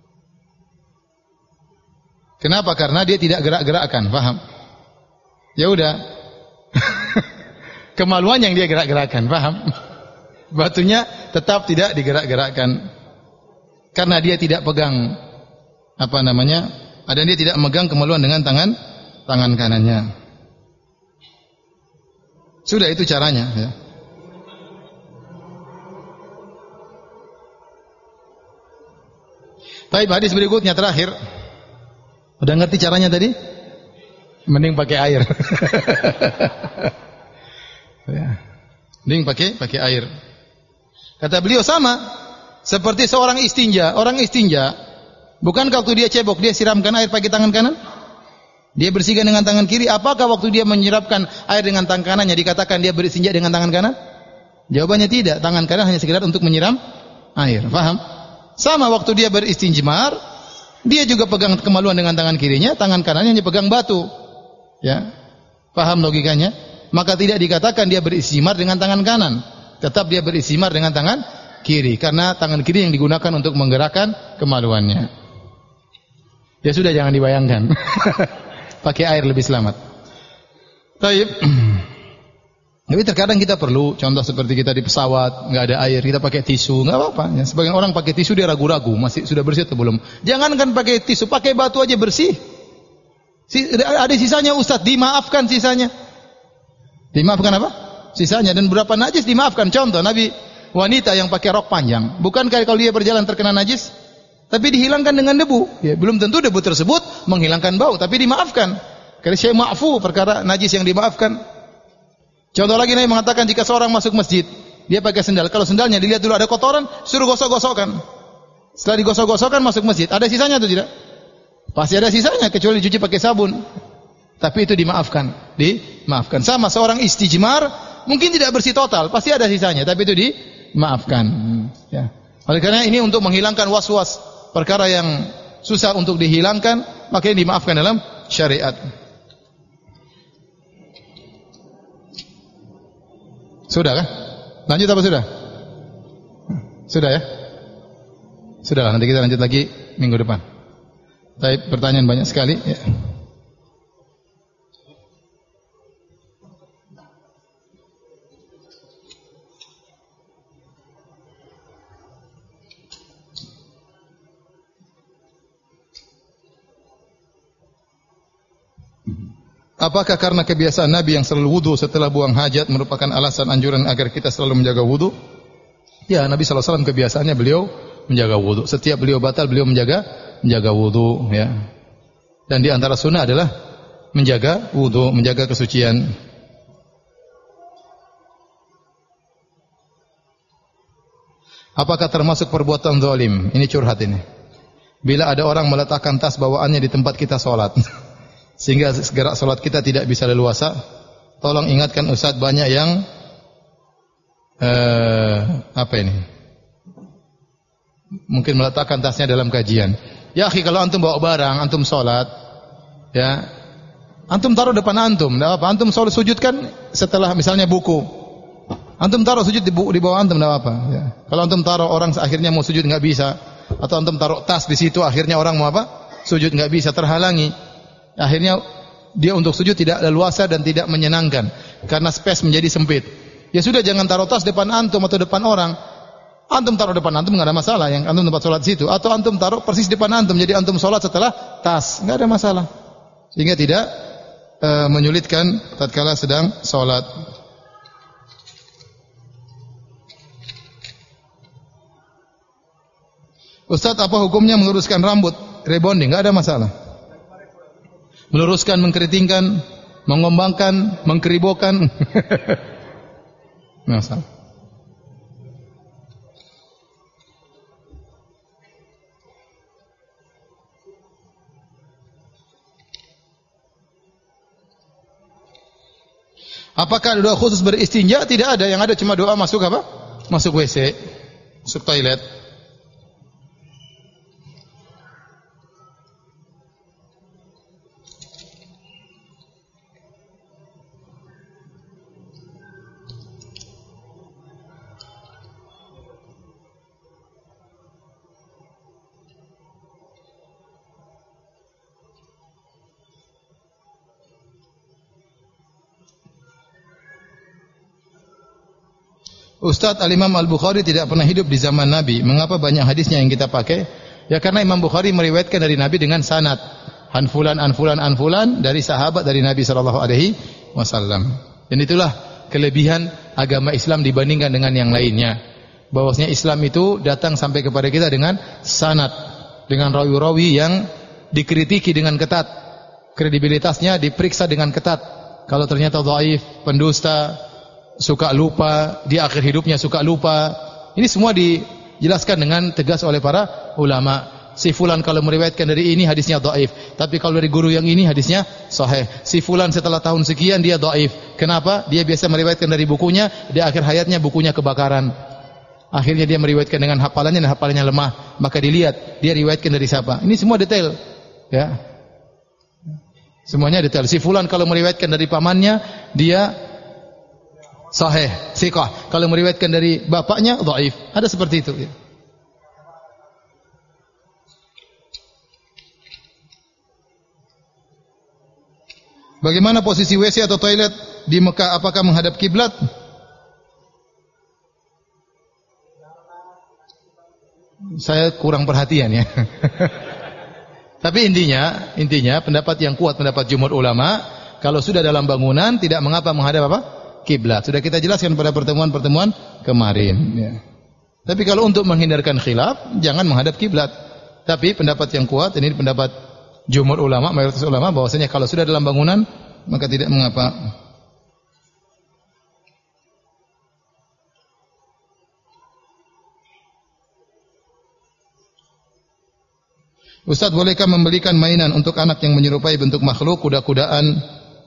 Kenapa? Karena dia tidak gerak-gerakkan, paham? Ya udah. Kemaluan yang dia gerak-gerakkan, paham? Batunya tetap tidak digerak-gerakkan. Karena dia tidak pegang apa namanya? Dan dia tidak memegang kemaluan dengan tangan tangan kanannya. Sudah, itu caranya, ya. Baik, hadis berikutnya terakhir. Udah ngerti caranya tadi? Mending pakai air. Ya. Mending pakai pakai air. Kata beliau sama seperti seorang istinja. Orang istinja, bukankah waktu dia cebok dia siramkan air pakai tangan kanan? Dia bersihkan dengan tangan kiri. Apakah waktu dia menyirapkan air dengan tangan kanannya dikatakan dia beristinja dengan tangan kanan? Jawabannya tidak. Tangan kanan hanya sekedar untuk menyiram air. Faham? Sama waktu dia beristinjmar, dia juga pegang kemaluan dengan tangan kirinya, tangan kanannya hanya pegang batu. Ya. Paham logikanya? Maka tidak dikatakan dia beristinjmar dengan tangan kanan. Tetap dia beristinjmar dengan tangan kiri, karena tangan kiri yang digunakan untuk menggerakkan kemaluannya. Ya sudah, jangan dibayangkan. Pakai air lebih selamat. Baik. Tapi terkadang kita perlu, contoh seperti kita di pesawat, nggak ada air, kita pakai tisu, nggak apa-apa. Ya, sebagian orang pakai tisu dia ragu-ragu, masih sudah bersih atau belum. Jangankan pakai tisu, pakai batu aja bersih. Ada sisanya Ustaz, dimaafkan sisanya. Dimaafkan apa? Sisanya. Dan berapa najis dimaafkan. Contoh, Nabi wanita yang pakai rok panjang, bukankah kalau dia berjalan terkena najis? tapi dihilangkan dengan debu. Ya, belum tentu debu tersebut menghilangkan bau, tapi dimaafkan. Karena syai' ma'fu, perkara najis yang dimaafkan. Contoh lagi Nabi mengatakan jika seorang masuk masjid, dia pakai sendal. Kalau sendalnya dilihat dulu ada kotoran, suruh gosok-gosokkan. Setelah digosok-gosokkan masuk masjid. Ada sisanya atau tidak? Pasti ada sisanya kecuali dicuci pakai sabun. Tapi itu dimaafkan, dimaafkan. Sama seorang istijmar mungkin tidak bersih total, pasti ada sisanya, tapi itu dimaafkan. Ya. Oleh karena ini untuk menghilangkan was-was perkara yang susah untuk dihilangkan, maka ini dimaafkan dalam syariat. Sudah kah? Lanjut apa sudah? Sudah ya? Sudah lah, nanti kita lanjut lagi minggu depan. Baik, pertanyaan banyak sekali. Ya. Apakah karena kebiasaan Nabi yang selalu wudu setelah buang hajat merupakan alasan anjuran agar kita selalu menjaga wudu? Ya, Nabi sallallahu alaihi wasallam kebiasaannya beliau menjaga wudu. Setiap beliau batal, beliau menjaga menjaga wudu, ya. Dan di antara sunnah adalah menjaga wudu, menjaga kesucian. Apakah termasuk perbuatan zalim? Ini curhat ini. Bila ada orang meletakkan tas bawaannya di tempat kita sholat, sehingga gerak salat kita tidak bisa leluasa, tolong ingatkan Ustaz, banyak yang eh, apa ini? Mungkin meletakkan tasnya dalam kajian. Ya akhi, kalau antum bawa barang, antum salat, ya, antum taruh depan antum, enggak apa, antum salat sujud kan setelah misalnya buku. Antum taruh sujud di, di bawah antum enggak apa, ya. Kalau antum taruh orang akhirnya mau sujud enggak bisa, atau antum taruh tas di situ akhirnya orang mau apa? Sujud enggak bisa, terhalangi. Akhirnya dia untuk sujud tidak leluasa dan tidak menyenangkan karena space menjadi sempit. Ya sudah, jangan taruh tas depan antum atau depan orang. Antum taruh depan antum enggak ada masalah, yang antum tempat salat situ, atau antum taruh persis depan antum jadi antum salat setelah tas, enggak ada masalah. Sehingga tidak e, menyulitkan tatkala sedang salat. Ustaz, apa hukumnya meluruskan rambut rebonding? Enggak ada masalah. Meluruskan, mengkeritingkan, mengombangkan, mengkeribokan. Masalah. Apakah ada doa khusus beristinja? Tidak ada, yang ada cuma doa masuk apa? Masuk W C, masuk toilet. Ustaz, Al-Imam Al-Bukhari tidak pernah hidup di zaman Nabi. Mengapa banyak hadisnya yang kita pakai? Ya karena Imam Bukhari meriwayatkan dari Nabi dengan sanad. Anfulan, anfulan, anfulan dari sahabat dari Nabi sallallahu alaihi wasallam. Dan itulah kelebihan agama Islam dibandingkan dengan yang lainnya. Bahwasanya Islam itu datang sampai kepada kita dengan sanad, dengan rawi-rawi yang dikritiki dengan ketat. Kredibilitasnya diperiksa dengan ketat. Kalau ternyata dhaif, pendusta, suka lupa, di akhir hidupnya suka lupa. Ini semua dijelaskan dengan tegas oleh para ulama. Si fulan kalau meriwayatkan dari ini hadisnya dhaif, tapi kalau dari guru yang ini hadisnya sahih. Si fulan setelah tahun sekian dia dhaif. Kenapa? Dia biasa meriwayatkan dari bukunya, di akhir hayatnya bukunya kebakaran. Akhirnya dia meriwayatkan dengan hafalannya dan hafalannya lemah. Maka dilihat dia riwayatkan dari siapa. Ini semua detail, ya. Semuanya detail. Si fulan kalau meriwayatkan dari pamannya, dia sahih, thiqah. Kalau meriwayatkan dari bapaknya, dhaif. Ada seperti itu. Bagaimana posisi W C atau toilet di Mekah? Apakah menghadap kiblat? Saya kurang perhatian ya. Tapi intinya, intinya pendapat yang kuat, pendapat jumhur ulama, kalau sudah dalam bangunan tidak mengapa menghadap apa? Kiblat. Sudah kita jelaskan pada pertemuan-pertemuan kemarin. Ya. Tapi kalau untuk menghindarkan khilaf, jangan menghadap kiblat. Tapi pendapat yang kuat, ini pendapat jumhur ulama, mayoritas ulama, bahwasanya kalau sudah dalam bangunan maka tidak mengapa. Ustaz, bolehkah membelikan mainan untuk anak yang menyerupai bentuk makhluk, kuda-kudaan,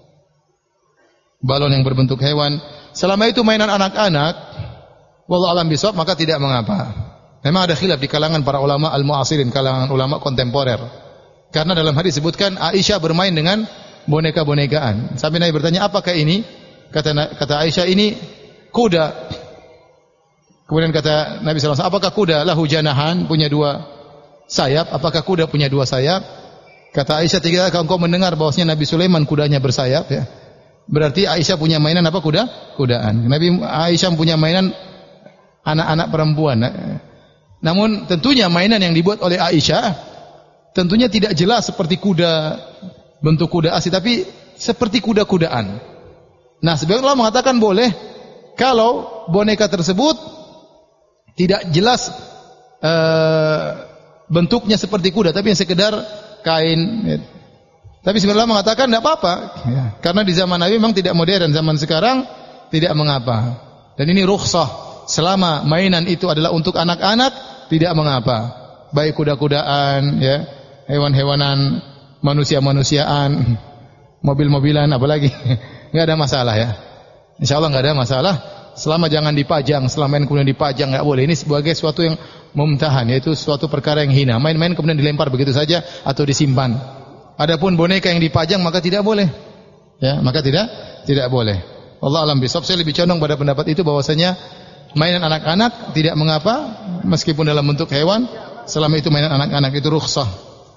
balon yang berbentuk hewan? Selama itu mainan anak-anak, wallahu alam bisawab, maka tidak mengapa. Memang ada khilaf di kalangan para ulama al-mu'asirin, kalangan ulama kontemporer. Karena dalam hadis disebutkan Aisyah bermain dengan boneka-bonekaan. Sampai Nabi bertanya, apakah ini? Kata kata Aisyah, ini kuda. Kemudian kata Nabi sallallahu alaihi wasallam, apakah kuda lahu janahan, punya dua sayap? Apakah kuda punya dua sayap? Kata Aisyah, tidak, kalau engkau mendengar bahwasanya Nabi Sulaiman kudanya bersayap, ya, berarti Aisyah punya mainan apa? Kuda, kudaan. Nabi Aisyah punya mainan anak-anak perempuan. Namun tentunya mainan yang dibuat oleh Aisyah tentunya tidak jelas seperti kuda, bentuk kuda asli, tapi seperti kuda-kudaan. Nah, sebagian ulama mengatakan boleh kalau boneka tersebut tidak jelas uh, bentuknya seperti kuda, tapi yang sekedar kain. Tapi sebenarnya mengatakan tidak apa-apa, ya, karena di zaman Nabi memang tidak modern, zaman sekarang tidak mengapa. Dan ini rukhsah, selama mainan itu adalah untuk anak-anak, tidak mengapa. Baik kuda-kudaan, ya, hewan-hewanan, manusia-manusiaan, mobil-mobilan, apalagi nggak ada masalah, ya. Insya Allah nggak ada masalah. Selama jangan dipajang, selama main kemudian dipajang nggak boleh. Ini sebagai sesuatu yang mumtahan, yaitu suatu perkara yang hina. Main-main kemudian dilempar begitu saja atau disimpan. Adapun boneka yang dipajang maka tidak boleh. Ya, maka tidak tidak boleh. Allah alam bisawab. Saya lebih condong pada pendapat itu bahwasanya mainan anak-anak tidak mengapa meskipun dalam bentuk hewan, selama itu mainan anak-anak, itu rukhsah.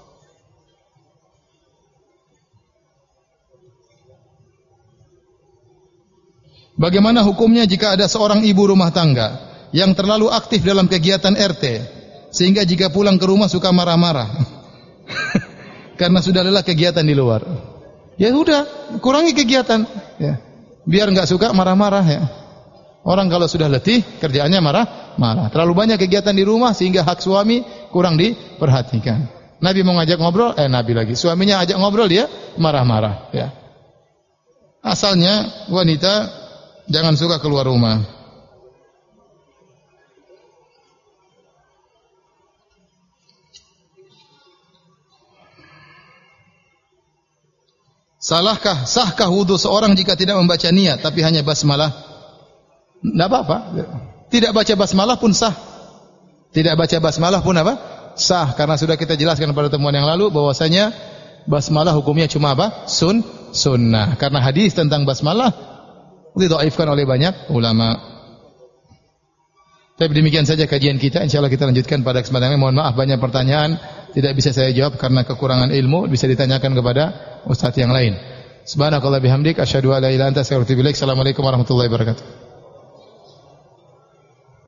Bagaimana hukumnya jika ada seorang ibu rumah tangga yang terlalu aktif dalam kegiatan R T sehingga jika pulang ke rumah suka marah-marah karena sudah lelah kegiatan di luar? Ya sudah, kurangi kegiatan, ya, biar enggak suka marah-marah, ya. Orang kalau sudah letih kerjaannya marah-marah. Terlalu banyak kegiatan di rumah sehingga hak suami kurang diperhatikan. Nabi mau ngajak ngobrol, eh Nabi lagi suaminya ajak ngobrol dia marah-marah, ya. Asalnya wanita jangan suka keluar rumah. Salahkah, sahkah wudu seorang jika tidak membaca niat tapi hanya basmalah? Tidak apa-apa. Tidak baca basmalah pun sah. Tidak baca basmalah pun apa? Sah, karena sudah kita jelaskan pada temuan yang lalu bahwasanya basmalah hukumnya cuma apa? Sun, sunnah. Karena hadis tentang basmalah didhaifkan oleh banyak ulama. Tapi demikian saja kajian kita. Insyaallah kita lanjutkan pada kesempatan yang lain. Mohon maaf banyak pertanyaan tidak bisa saya jawab karena kekurangan ilmu, bisa ditanyakan kepada ustaz yang lain. Subhanakallah bihamdik asyhadu an la ilaha illa anta astaghfiruka wa atubu ilaik. Assalamualaikum warahmatullahi wabarakatuh.